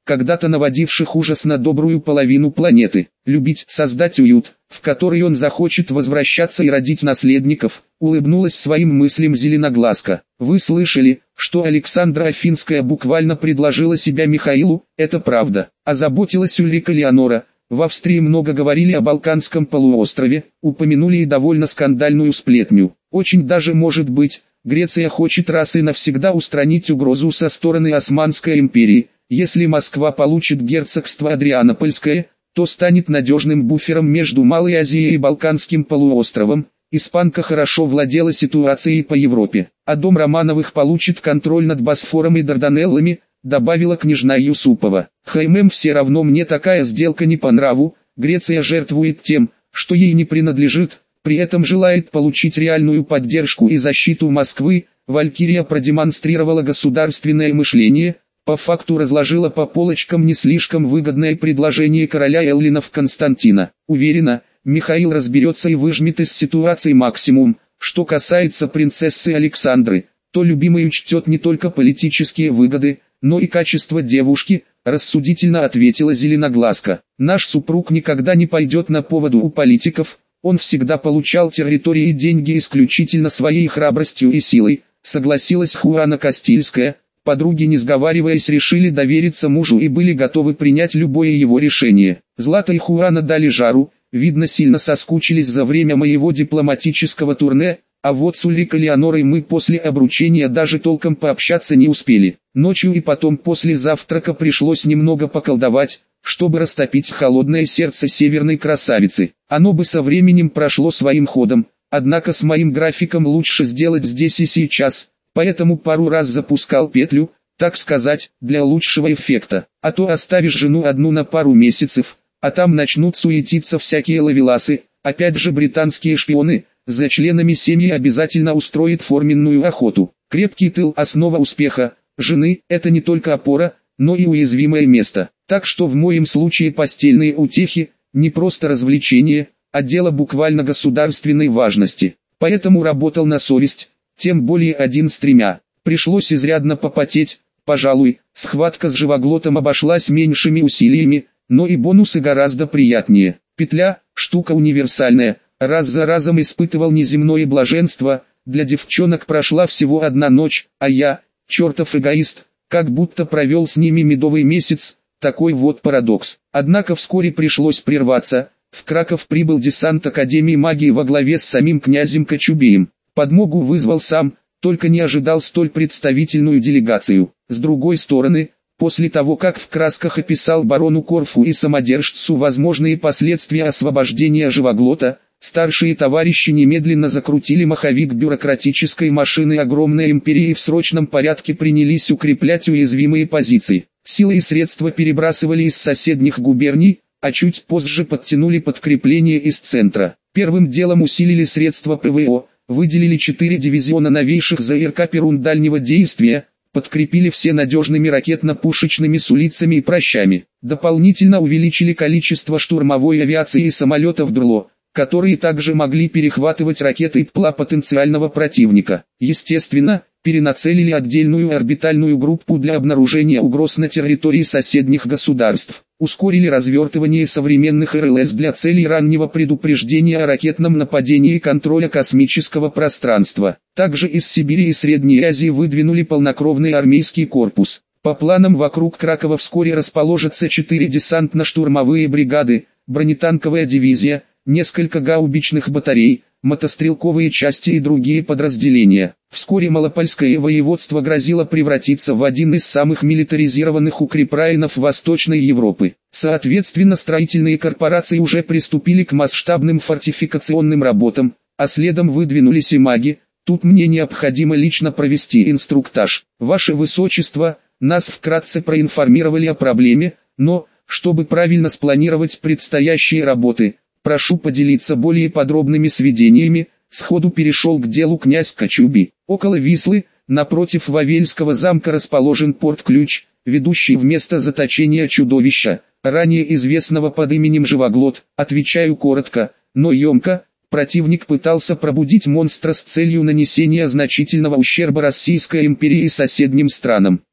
когда-то наводивших ужас на добрую половину планеты. Любить, создать уют, в который он захочет возвращаться и родить наследников, улыбнулась своим мыслям Зеленоглазка. Вы слышали, что Александра Афинская буквально предложила себя Михаилу? Это правда. Озаботилась Ульрика Леонора. В Австрии много говорили о Балканском полуострове, упомянули и довольно скандальную сплетню. Очень даже может быть, Греция хочет раз и навсегда устранить угрозу со стороны Османской империи. Если Москва получит герцогство Адрианопольское, то станет надежным буфером между Малой Азией и Балканским полуостровом. Испанка хорошо владела ситуацией по Европе, а дом Романовых получит контроль над Босфором и Дарданеллами, добавила княжна Юсупова. Хм, все равно мне такая сделка не по нраву. Греция жертвует тем, что ей не принадлежит, при этом желает получить реальную поддержку и защиту Москвы. Валькирия продемонстрировала государственное мышление, по факту разложила по полочкам не слишком выгодное предложение короля Эллинов Константина. Уверена, Михаил разберется и выжмет из ситуации максимум. Что касается принцессы Александры, то любимый учтет не только политические выгоды, но и качество девушки, рассудительно ответила Зеленоглазка. Наш супруг никогда не пойдет на поводу у политиков, он всегда получал территории и деньги исключительно своей храбростью и силой, согласилась Хуана Кастильская. Подруги, не сговариваясь, решили довериться мужу и были готовы принять любое его решение. Злата и Хуана дали жару, видно, сильно соскучились за время моего дипломатического турне, а вот с Ульрикой Леонорой мы после обручения даже толком пообщаться не успели. Ночью и потом после завтрака пришлось немного поколдовать, чтобы растопить холодное сердце северной красавицы. Оно бы со временем прошло своим ходом, однако с моим графиком лучше сделать здесь и сейчас. Поэтому пару раз запускал петлю, так сказать, для лучшего эффекта. А то оставишь жену одну на пару месяцев, а там начнут суетиться всякие ловеласы. Опять же британские шпионы, за членами семьи обязательно устроят форменную охоту. Крепкий тыл – основа успеха. Жены – это не только опора, но и уязвимое место. Так что в моем случае постельные утехи – не просто развлечение, а дело буквально государственной важности. Поэтому работал на совесть. Тем более один с тремя. Пришлось изрядно попотеть, пожалуй, схватка с живоглотом обошлась меньшими усилиями, но и бонусы гораздо приятнее. Петля – штука универсальная, раз за разом испытывал неземное блаженство, для девчонок прошла всего одна ночь, а я, чертов эгоист, как будто провел с ними медовый месяц, такой вот парадокс. Однако вскоре пришлось прерваться, в Краков прибыл десант Академии магии во главе с самим князем Кочубеем. Подмогу вызвал сам, только не ожидал столь представительную делегацию. С другой стороны, после того как в красках описал барону Корфу и самодержцу возможные последствия освобождения живоглота, старшие товарищи немедленно закрутили маховик бюрократической машины огромной империи и в срочном порядке принялись укреплять уязвимые позиции. Силы и средства перебрасывали из соседних губерний, а чуть позже подтянули подкрепление из центра. Первым делом усилили средства ПВО. Выделили четыре дивизиона новейших ЗРК Перун дальнего действия, подкрепили все надежными ракетно-пушечными сулицами и прощами. Дополнительно увеличили количество штурмовой авиации и самолетов ДРЛО, которые также могли перехватывать ракеты и ПЛА потенциального противника. Естественно, перенацелили отдельную орбитальную группу для обнаружения угроз на территории соседних государств. Ускорили развертывание современных эр эл эс для целей раннего предупреждения о ракетном нападении и контроля космического пространства. Также из Сибири и Средней Азии выдвинули полнокровный армейский корпус. По планам вокруг Кракова вскоре расположатся четыре десантно-штурмовые бригады, бронетанковая дивизия, несколько гаубичных батарей, мотострелковые части и другие подразделения. Вскоре Малопольское воеводство грозило превратиться в один из самых милитаризированных укрепрайонов Восточной Европы. Соответственно, строительные корпорации уже приступили к масштабным фортификационным работам, а следом выдвинулись и маги. Тут мне необходимо лично провести инструктаж. Ваше Высочество, нас вкратце проинформировали о проблеме, но, чтобы правильно спланировать предстоящие работы, прошу поделиться более подробными сведениями. Сходу перешел к делу князь Кочубей. Около Вислы, напротив Вавельского замка расположен порт-ключ, ведущий в место заточения чудовища, ранее известного под именем Живоглот. Отвечаю коротко, но емко. Противник пытался пробудить монстра с целью нанесения значительного ущерба Российской империи и соседним странам.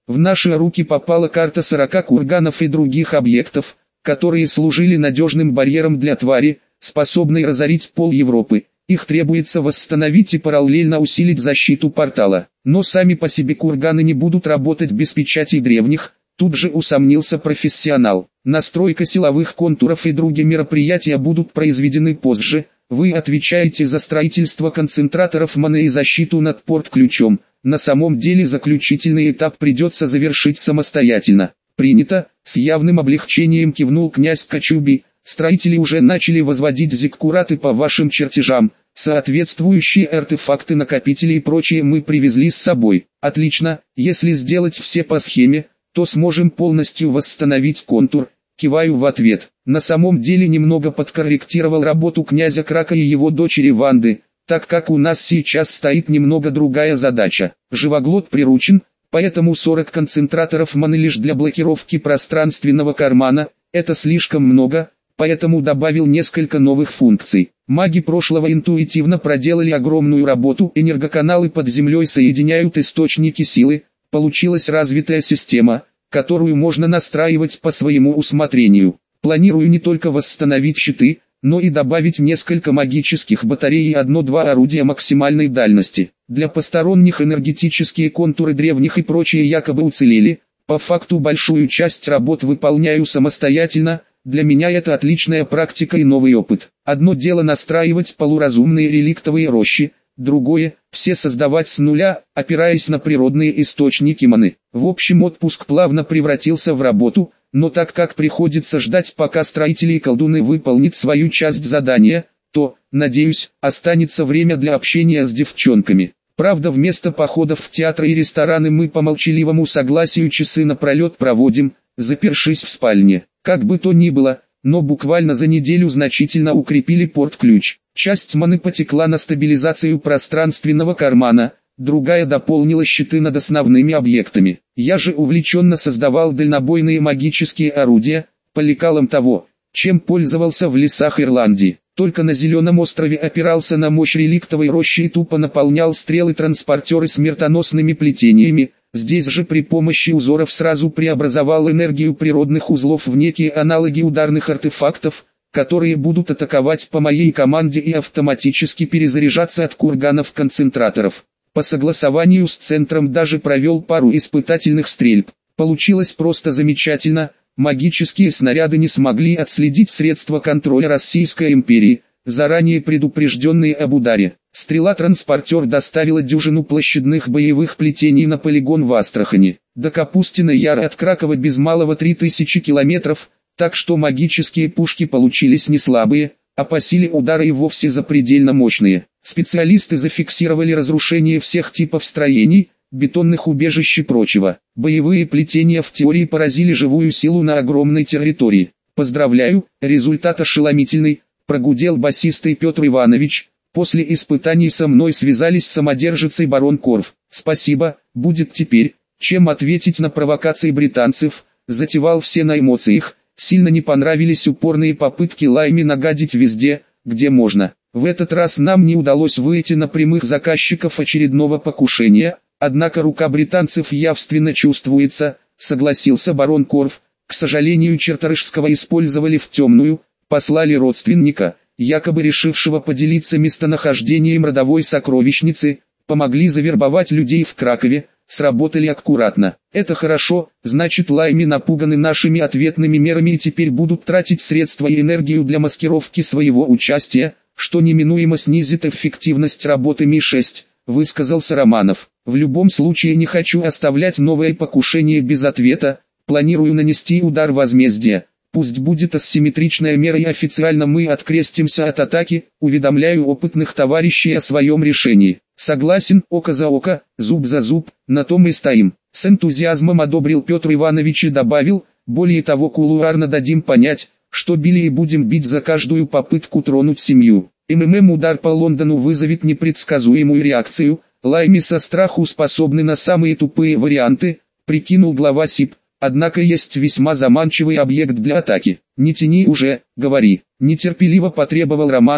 В наши руки попала карта сорока курганов и других объектов, которые служили надежным барьером для твари, способной разорить пол Европы. Их требуется восстановить и параллельно усилить защиту портала. Но сами по себе курганы не будут работать без печатей древних, тут же усомнился профессионал. Настройка силовых контуров и другие мероприятия будут произведены позже. Вы отвечаете за строительство концентраторов маны и защиту над порт-ключом. На самом деле заключительный этап придется завершить самостоятельно. Принято, с явным облегчением кивнул князь Кочуби. Строители уже начали возводить зиккураты по вашим чертежам. Соответствующие артефакты-накопители и прочее мы привезли с собой. Отлично, если сделать все по схеме, то сможем полностью восстановить контур. Киваю в ответ. На самом деле немного подкорректировал работу князя Крака и его дочери Ванды, так как у нас сейчас стоит немного другая задача. Живоглот приручен, поэтому сорок концентраторов маны лишь для блокировки пространственного кармана, это слишком много, поэтому добавил несколько новых функций. Маги прошлого интуитивно проделали огромную работу, энергоканалы под землей соединяют источники силы, получилась развитая система, которую можно настраивать по своему усмотрению. Планирую не только восстановить щиты, но и добавить несколько магических батарей и одно-два орудия максимальной дальности. Для посторонних энергетические контуры древних и прочие якобы уцелели, по факту большую часть работ выполняю самостоятельно, для меня это отличная практика и новый опыт. Одно дело настраивать полуразумные реликтовые рощи, другое – все создавать с нуля, опираясь на природные источники маны. В общем, отпуск плавно превратился в работу, но так как приходится ждать, пока строители и колдуны выполнят свою часть задания, то, надеюсь, останется время для общения с девчонками. Правда, вместо походов в театры и рестораны мы по молчаливому согласию часы напролет проводим, запершись в спальне. Как бы то ни было, но буквально за неделю значительно укрепили порт-ключ. Часть маны потекла на стабилизацию пространственного кармана, другая дополнила щиты над основными объектами. Я же увлеченно создавал дальнобойные магические орудия, по лекалам того, чем пользовался в лесах Ирландии. Только на Зеленом острове опирался на мощь реликтовой рощи и тупо наполнял стрелы-транспортеры смертоносными плетениями. Здесь же при помощи узоров сразу преобразовал энергию природных узлов в некие аналоги ударных артефактов, которые будут атаковать по моей команде и автоматически перезаряжаться от курганов-концентраторов. По согласованию с центром даже провел пару испытательных стрельб. Получилось просто замечательно. Магические снаряды не смогли отследить средства контроля Российской империи, заранее предупрежденные об ударе. Стрела-транспортер доставила дюжину площадных боевых плетений на полигон в Астрахани. До Капустиной Яры от Кракова без малого три тысячи километров, так что магические пушки получились не слабые, а по силе удара и вовсе запредельно мощные. Специалисты зафиксировали разрушение всех типов строений, бетонных убежищ и прочего. Боевые плетения в теории поразили живую силу на огромной территории. Поздравляю, результат ошеломительный, прогудел басистый Петр Иванович. После испытаний со мной связались самодержец и барон Корф. Спасибо, будет теперь, чем ответить на провокации британцев, затевал все на эмоциях. Сильно не понравились упорные попытки Лайми нагадить везде, где можно. В этот раз нам не удалось выйти на прямых заказчиков очередного покушения, однако рука британцев явственно чувствуется, согласился барон Корф. К сожалению, Черторышского использовали в темную, послали родственника, якобы решившего поделиться местонахождением родовой сокровищницы, помогли завербовать людей в Кракове, сработали аккуратно. Это хорошо, значит Лайми напуганы нашими ответными мерами и теперь будут тратить средства и энергию для маскировки своего участия, что неминуемо снизит эффективность работы Ми шесть, высказался Романов. В любом случае не хочу оставлять новое покушение без ответа, планирую нанести удар возмездия. Пусть будет асимметричная мера и официально мы открестимся от атаки, уведомляю опытных товарищей о своем решении. Согласен, око за око, зуб за зуб, на том и стоим. С энтузиазмом одобрил Петр Иванович и добавил, более того кулуарно дадим понять, что били и будем бить за каждую попытку тронуть семью. МММ-удар по Лондону вызовет непредсказуемую реакцию, Лайми со страху способны на самые тупые варианты, прикинул глава СИП. Однако есть весьма заманчивый объект для атаки. Не тяни уже, говори. Нетерпеливо потребовал Романов.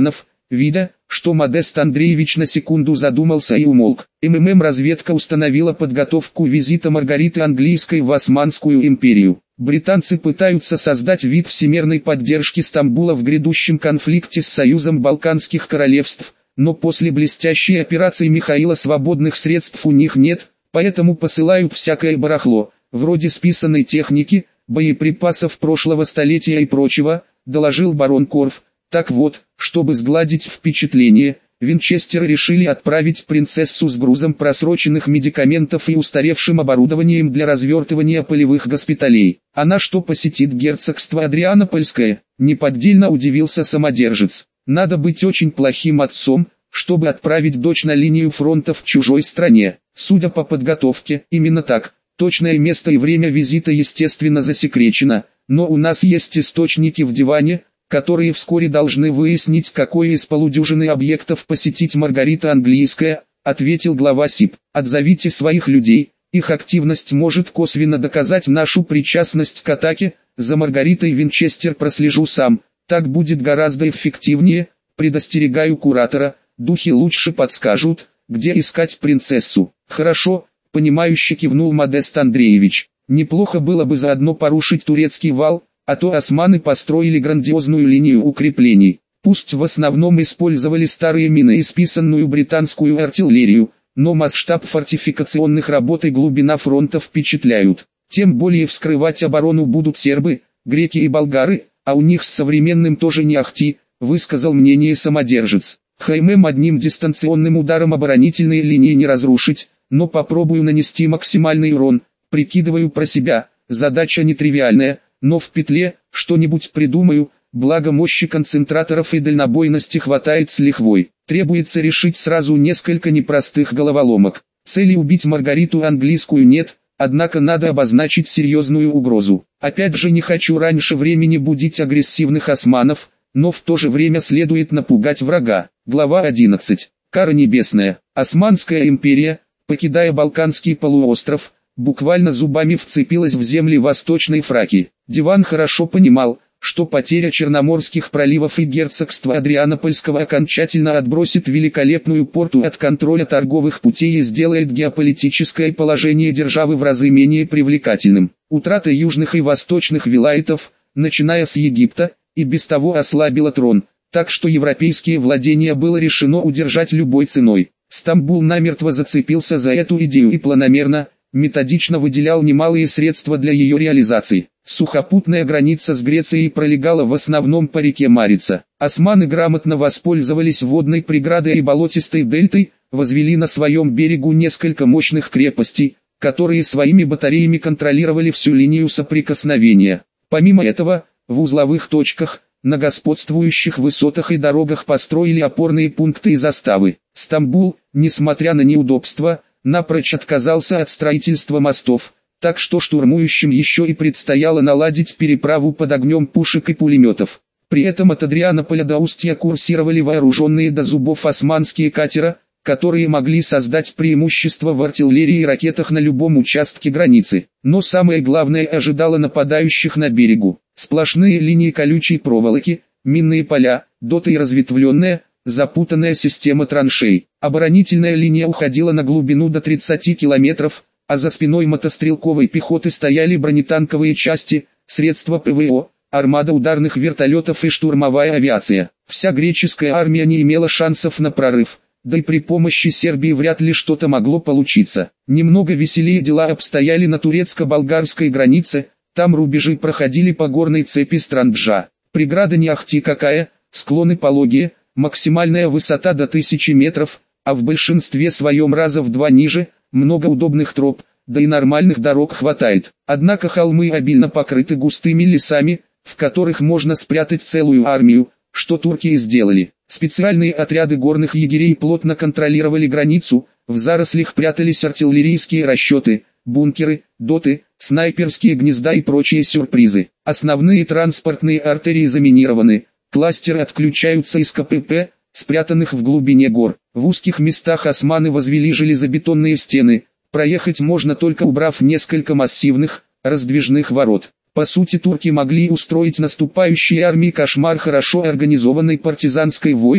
видя, что Модест Андреевич на секунду задумался и умолк. МММ-разведка установила подготовку визита Маргариты Английской в Османскую империю. Британцы пытаются создать вид всемирной поддержки Стамбула в грядущем конфликте с Союзом Балканских королевств, но после блестящей операции Михаила свободных средств у них нет, поэтому посылают всякое барахло, вроде списанной техники, боеприпасов прошлого столетия и прочего, доложил барон Корф. Так вот, чтобы сгладить впечатление, Винчестеры решили отправить принцессу с грузом просроченных медикаментов и устаревшим оборудованием для развертывания полевых госпиталей. Она что, посетит герцогство Адрианопольское? Неподдельно удивился самодержец. Надо быть очень плохим отцом, чтобы отправить дочь на линию фронта в чужой стране. Судя по подготовке, именно так. Точное место и время визита естественно засекречено, но у нас есть источники в диване, которые вскоре должны выяснить, какой из полудюжины объектов посетить Маргарита Английская, ответил глава СИП. Отзовите своих людей, их активность может косвенно доказать нашу причастность к атаке, за Маргаритой Винчестер прослежу сам, так будет гораздо эффективнее, предостерегаю куратора, духи лучше подскажут, где искать принцессу. Хорошо, понимающе кивнул Модест Андреевич. Неплохо было бы заодно порушить турецкий вал, а то османы построили грандиозную линию укреплений. Пусть в основном использовали старые мины и списанную британскую артиллерию, но масштаб фортификационных работ и глубина фронта впечатляют. Тем более вскрывать оборону будут сербы, греки и болгары, а у них с современным тоже не ахти, высказал мнение самодержец. Хаймем одним дистанционным ударом оборонительные линии не разрушить, но попробую нанести максимальный урон, прикидываю про себя, задача нетривиальная. Но в петле что-нибудь придумаю, благо мощи концентраторов и дальнобойности хватает с лихвой. Требуется решить сразу несколько непростых головоломок. Цели убить Маргариту Английскую нет, однако надо обозначить серьезную угрозу. Опять же не хочу раньше времени будить агрессивных османов, но в то же время следует напугать врага. Глава одиннадцать. Кара небесная. Османская империя, покидая Балканский полуостров, буквально зубами вцепилась в земли Восточной Фракии. Диван хорошо понимал, что потеря Черноморских проливов и герцогства Адрианопольского окончательно отбросит великолепную порту от контроля торговых путей и сделает геополитическое положение державы в разы менее привлекательным. Утрата южных и восточных вилаетов, начиная с Египта, и без того ослабила трон, так что европейские владения было решено удержать любой ценой. Стамбул намертво зацепился за эту идею и планомерно, методично выделял немалые средства для ее реализации. Сухопутная граница с Грецией пролегала в основном по реке Марица. Османы грамотно воспользовались водной преградой и болотистой дельтой, возвели на своем берегу несколько мощных крепостей, которые своими батареями контролировали всю линию соприкосновения. Помимо этого, в узловых точках, на господствующих высотах и дорогах построили опорные пункты и заставы. Стамбул, несмотря на неудобства, напрочь отказался от строительства мостов, так что штурмующим еще и предстояло наладить переправу под огнем пушек и пулеметов. При этом от Адрианополя до Устья курсировали вооруженные до зубов османские катера, которые могли создать преимущество в артиллерии и ракетах на любом участке границы. Но самое главное ожидало нападающих на берегу. Сплошные линии колючей проволоки, минные поля, доты и разветвленная, запутанная система траншей. Оборонительная линия уходила на глубину до тридцати километров, а за спиной мотострелковой пехоты стояли бронетанковые части, средства ПВО, армада ударных вертолетов и штурмовая авиация. Вся греческая армия не имела шансов на прорыв, да и при помощи Сербии вряд ли что-то могло получиться. Немного веселее дела обстояли на турецко-болгарской границе, там рубежи проходили по горной цепи Странджа. Преграда не ахти какая, склоны пологие, максимальная высота до тысячи метров, а в большинстве своем раза в два ниже, много удобных троп, да и нормальных дорог хватает. Однако холмы обильно покрыты густыми лесами, в которых можно спрятать целую армию, что турки и сделали. Специальные отряды горных егерей плотно контролировали границу, в зарослях прятались артиллерийские расчеты, бункеры, доты, снайперские гнезда и прочие сюрпризы. Основные транспортные артерии заминированы, кластеры отключаются из КПП, спрятанных в глубине гор. В узких местах османы возвели железобетонные стены, проехать можно только убрав несколько массивных, раздвижных ворот. По сути турки могли устроить наступающей армии кошмар хорошо организованной партизанской войны,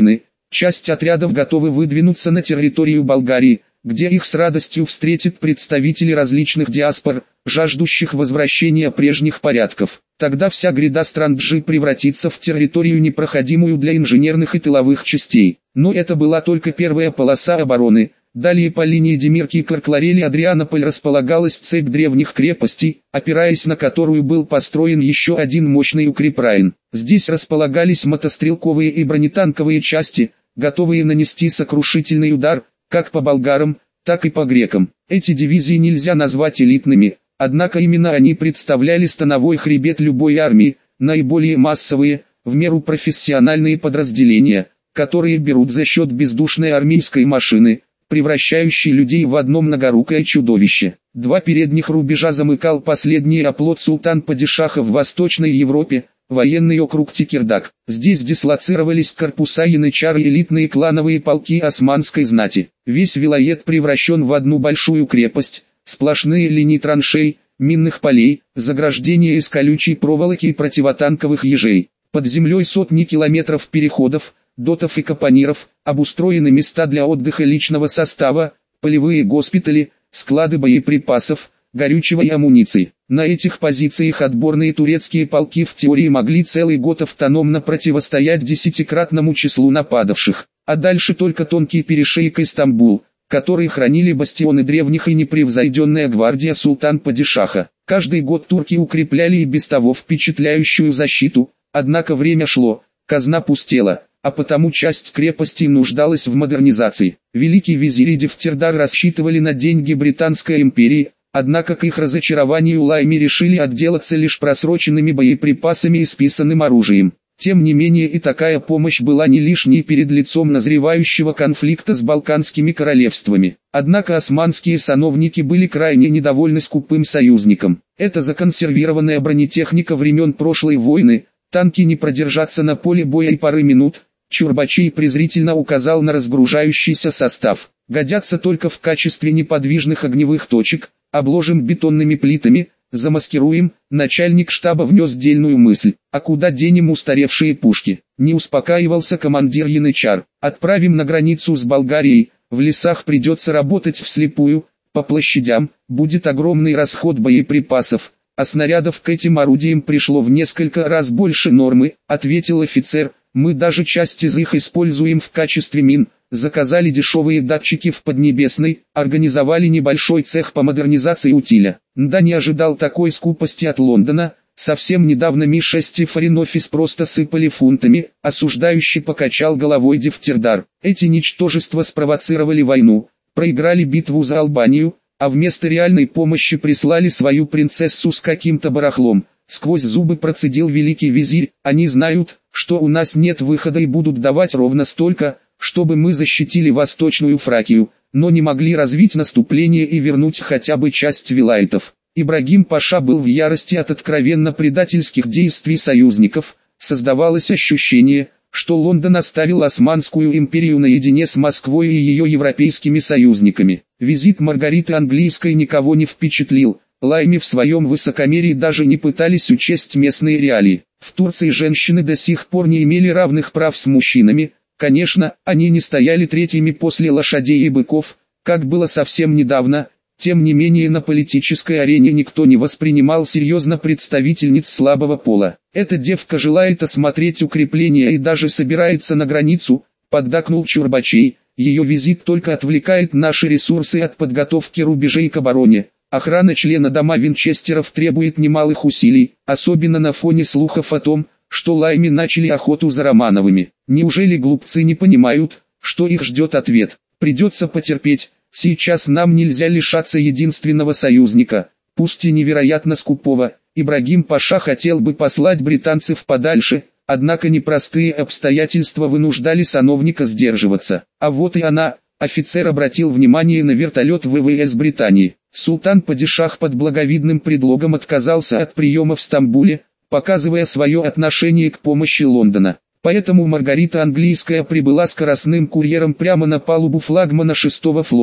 Часть отрядов готовы выдвинуться на территорию Болгарии, где их с радостью встретят представители различных диаспор, жаждущих возвращения прежних порядков. Тогда вся гряда стран Джи превратится в территорию, непроходимую для инженерных и тыловых частей. Но это была только первая полоса обороны. Далее по линии Демирки и Каркларели-Адрианополь располагалась цепь древних крепостей, опираясь на которую был построен еще один мощный укрепрайон. Здесь располагались мотострелковые и бронетанковые части, готовые нанести сокрушительный удар, как по болгарам, так и по грекам. Эти дивизии нельзя назвать элитными, однако именно они представляли становой хребет любой армии, наиболее массовые, в меру профессиональные подразделения, которые берут за счет бездушной армейской машины, превращающий людей в одно многорукое чудовище. Два передних рубежа замыкал последний оплот султан-падишаха в Восточной Европе, военный округ Текирдак. Здесь дислоцировались корпуса янычар и элитные клановые полки османской знати. Весь вилает превращен в одну большую крепость, сплошные линии траншей, минных полей, заграждения из колючей проволоки и противотанковых ежей. Под землей сотни километров переходов, дотов и капониров, обустроены места для отдыха личного состава, полевые госпитали, склады боеприпасов, горючего и амуниции. На этих позициях отборные турецкие полки в теории могли целый год автономно противостоять десятикратному числу нападавших, а дальше только тонкий перешейк и Стамбул, который хранили бастионы древних и непревзойденная гвардия султан-падишаха. Каждый год турки укрепляли и без того впечатляющую защиту, однако время шло, казна пустела, а потому часть крепостей нуждалась в модернизации. Великий визирь и Дефтердар рассчитывали на деньги Британской империи, однако к их разочарованию лайми решили отделаться лишь просроченными боеприпасами и списанным оружием. Тем не менее и такая помощь была не лишней перед лицом назревающего конфликта с балканскими королевствами. Однако османские сановники были крайне недовольны скупым союзником. Эта законсервированная бронетехника времен прошлой войны, танки не продержатся на поле боя и пары минут. Чурбачей презрительно указал на разгружающийся состав. Годятся только в качестве неподвижных огневых точек, обложим бетонными плитами, замаскируем. Начальник штаба внес дельную мысль: а куда денем устаревшие пушки? Не успокаивался командир янычар. Отправим на границу с Болгарией, в лесах придется работать вслепую, по площадям, будет огромный расход боеприпасов, а снарядов к этим орудиям пришло в несколько раз больше нормы, ответил офицер. Мы даже часть из их используем в качестве мин, заказали дешевые датчики в Поднебесной, организовали небольшой цех по модернизации утиля. Да, не ожидал такой скупости от Лондона, совсем недавно Ми шесть и Foreign Office просто сыпали фунтами, осуждающий покачал головой Дефтердар. Эти ничтожества спровоцировали войну, проиграли битву за Албанию, а вместо реальной помощи прислали свою принцессу с каким-то барахлом. Сквозь зубы процедил великий визирь: они знают, что у нас нет выхода и будут давать ровно столько, чтобы мы защитили Восточную Фракию, но не могли развить наступление и вернуть хотя бы часть вилаетов. Ибрагим Паша был в ярости от откровенно предательских действий союзников. Создавалось ощущение, что Лондон оставил Османскую империю наедине с Москвой и ее европейскими союзниками. Визит Маргариты Английской никого не впечатлил. Лайми в своем высокомерии даже не пытались учесть местные реалии. В Турции женщины до сих пор не имели равных прав с мужчинами. Конечно, они не стояли третьими после лошадей и быков, как было совсем недавно. Тем не менее на политической арене никто не воспринимал серьезно представительниц слабого пола. Эта девка желает осмотреть укрепления и даже собирается на границу, поддакнул Чурбачей. Ее визит только отвлекает наши ресурсы от подготовки рубежей к обороне. Охрана члена дома Винчестеров требует немалых усилий, особенно на фоне слухов о том, что лайми начали охоту за Романовыми. Неужели глупцы не понимают, что их ждет ответ? Придется потерпеть, сейчас нам нельзя лишаться единственного союзника, пусть и невероятно скупого. Ибрагим Паша хотел бы послать британцев подальше, однако непростые обстоятельства вынуждали сановника сдерживаться. А вот и она. Офицер обратил внимание на вертолет ВВС Британии. Султан-падишах под благовидным предлогом отказался от приема в Стамбуле, показывая свое отношение к помощи Лондона. Поэтому Маргарита Английская прибыла скоростным курьером прямо на палубу флагмана шестого флота,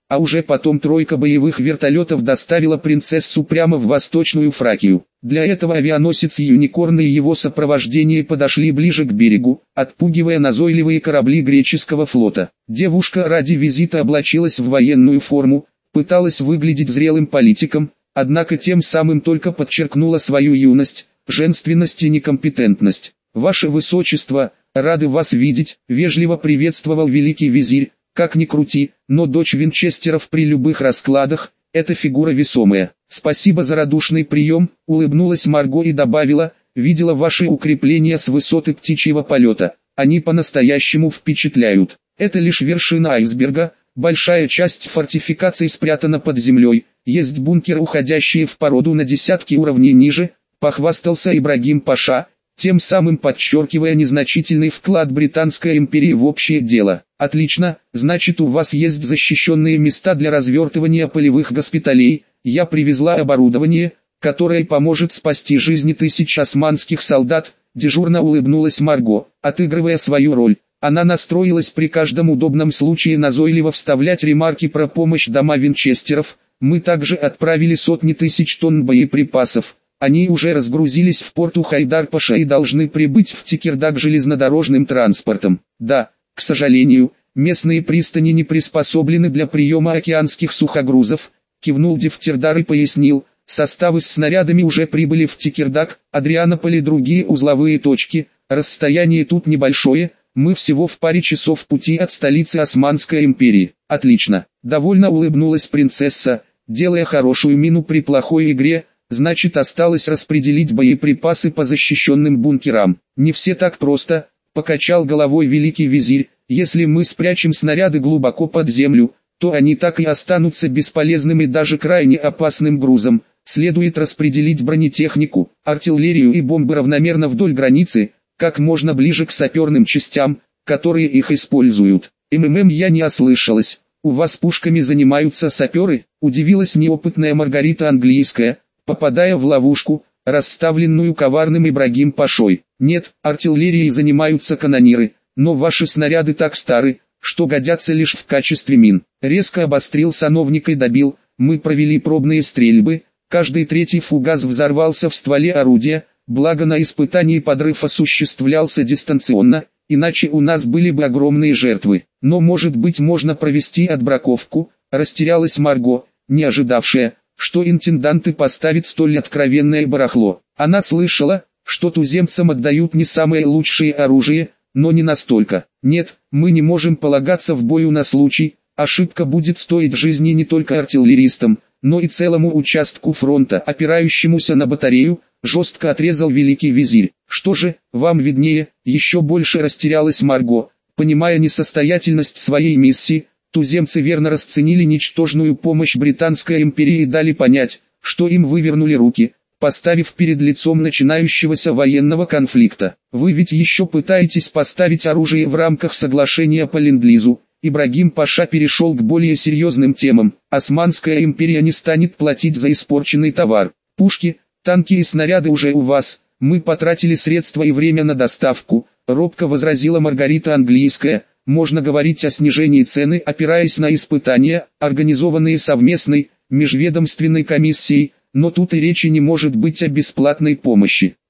а уже потом тройка боевых вертолетов доставила принцессу прямо в Восточную Фракию. Для этого авианосец Юникорн и его сопровождение подошли ближе к берегу, отпугивая назойливые корабли греческого флота. Девушка ради визита облачилась в военную форму, пыталась выглядеть зрелым политиком, однако тем самым только подчеркнула свою юность, женственность и некомпетентность. «Ваше Высочество, рады вас видеть», — вежливо приветствовал великий визирь. «Как ни крути, но дочь Винчестеров при любых раскладах — это фигура весомая». «Спасибо за радушный прием», — улыбнулась Марго и добавила, «видела ваши укрепления с высоты птичьего полета, они по-настоящему впечатляют. Это лишь вершина айсберга, большая часть фортификаций спрятана под землей, есть бункеры, уходящие в породу на десятки уровней ниже», — похвастался Ибрагим Паша, тем самым подчеркивая незначительный вклад Британской империи в общее дело. «Отлично, значит у вас есть защищенные места для развертывания полевых госпиталей. Я привезла оборудование, которое поможет спасти жизни тысяч османских солдат», — дежурно улыбнулась Марго, отыгрывая свою роль. Она настроилась при каждом удобном случае назойливо вставлять ремарки про помощь дома Винчестеров. «Мы также отправили сотни тысяч тонн боеприпасов. Они уже разгрузились в порту Хайдар-Паша и должны прибыть в Тикердак железнодорожным транспортом. Да, к сожалению, местные пристани не приспособлены для приема океанских сухогрузов», — кивнул Дефтердар и пояснил, «составы с снарядами уже прибыли в Тикердак, Адрианополь и другие узловые точки, расстояние тут небольшое, мы всего в паре часов пути от столицы Османской империи». «Отлично», — довольно улыбнулась принцесса, делая хорошую мину при плохой игре. «Значит, осталось распределить боеприпасы по защищенным бункерам». «Не все так просто», — покачал головой великий визирь. «Если мы спрячем снаряды глубоко под землю, то они так и останутся бесполезным и даже крайне опасным грузом. Следует распределить бронетехнику, артиллерию и бомбы равномерно вдоль границы, как можно ближе к саперным частям, которые их используют». «МММ, я не ослышалась. У вас пушками занимаются саперы?» — удивилась неопытная Маргарита Английская, попадая в ловушку, расставленную коварным Ибрагим Пашой. «Нет, артиллерией занимаются канониры, но ваши снаряды так стары, что годятся лишь в качестве мин». Резко обострил сановник и добил, «Мы провели пробные стрельбы, каждый третий фугас взорвался в стволе орудия, благо на испытании подрыв осуществлялся дистанционно, иначе у нас были бы огромные жертвы. Но может быть можно провести отбраковку», — растерялась Марго, не ожидавшая, что интенданты поставят столь откровенное барахло. Она слышала, что туземцам отдают не самое лучшее оружие, но не настолько. «Нет, мы не можем полагаться в бою на случай, ошибка будет стоить жизни не только артиллеристам, но и целому участку фронта, опирающемуся на батарею», — жестко отрезал великий визирь. «Что же, вам виднее», — еще больше растерялась Марго, понимая несостоятельность своей миссии. Туземцы верно расценили ничтожную помощь Британской империи и дали понять, что им вывернули руки, поставив перед лицом начинающегося военного конфликта. «Вы ведь еще пытаетесь поставить оружие в рамках соглашения по Ленд-Лизу». Ибрагим Паша перешел к более серьезным темам. «Османская империя не станет платить за испорченный товар. Пушки, танки и снаряды уже у вас, мы потратили средства и время на доставку», — робко возразила Маргарита Английская. «Можно говорить о снижении цены, опираясь на испытания, организованные совместной, межведомственной комиссией, но тут и речи не может быть о бесплатной помощи.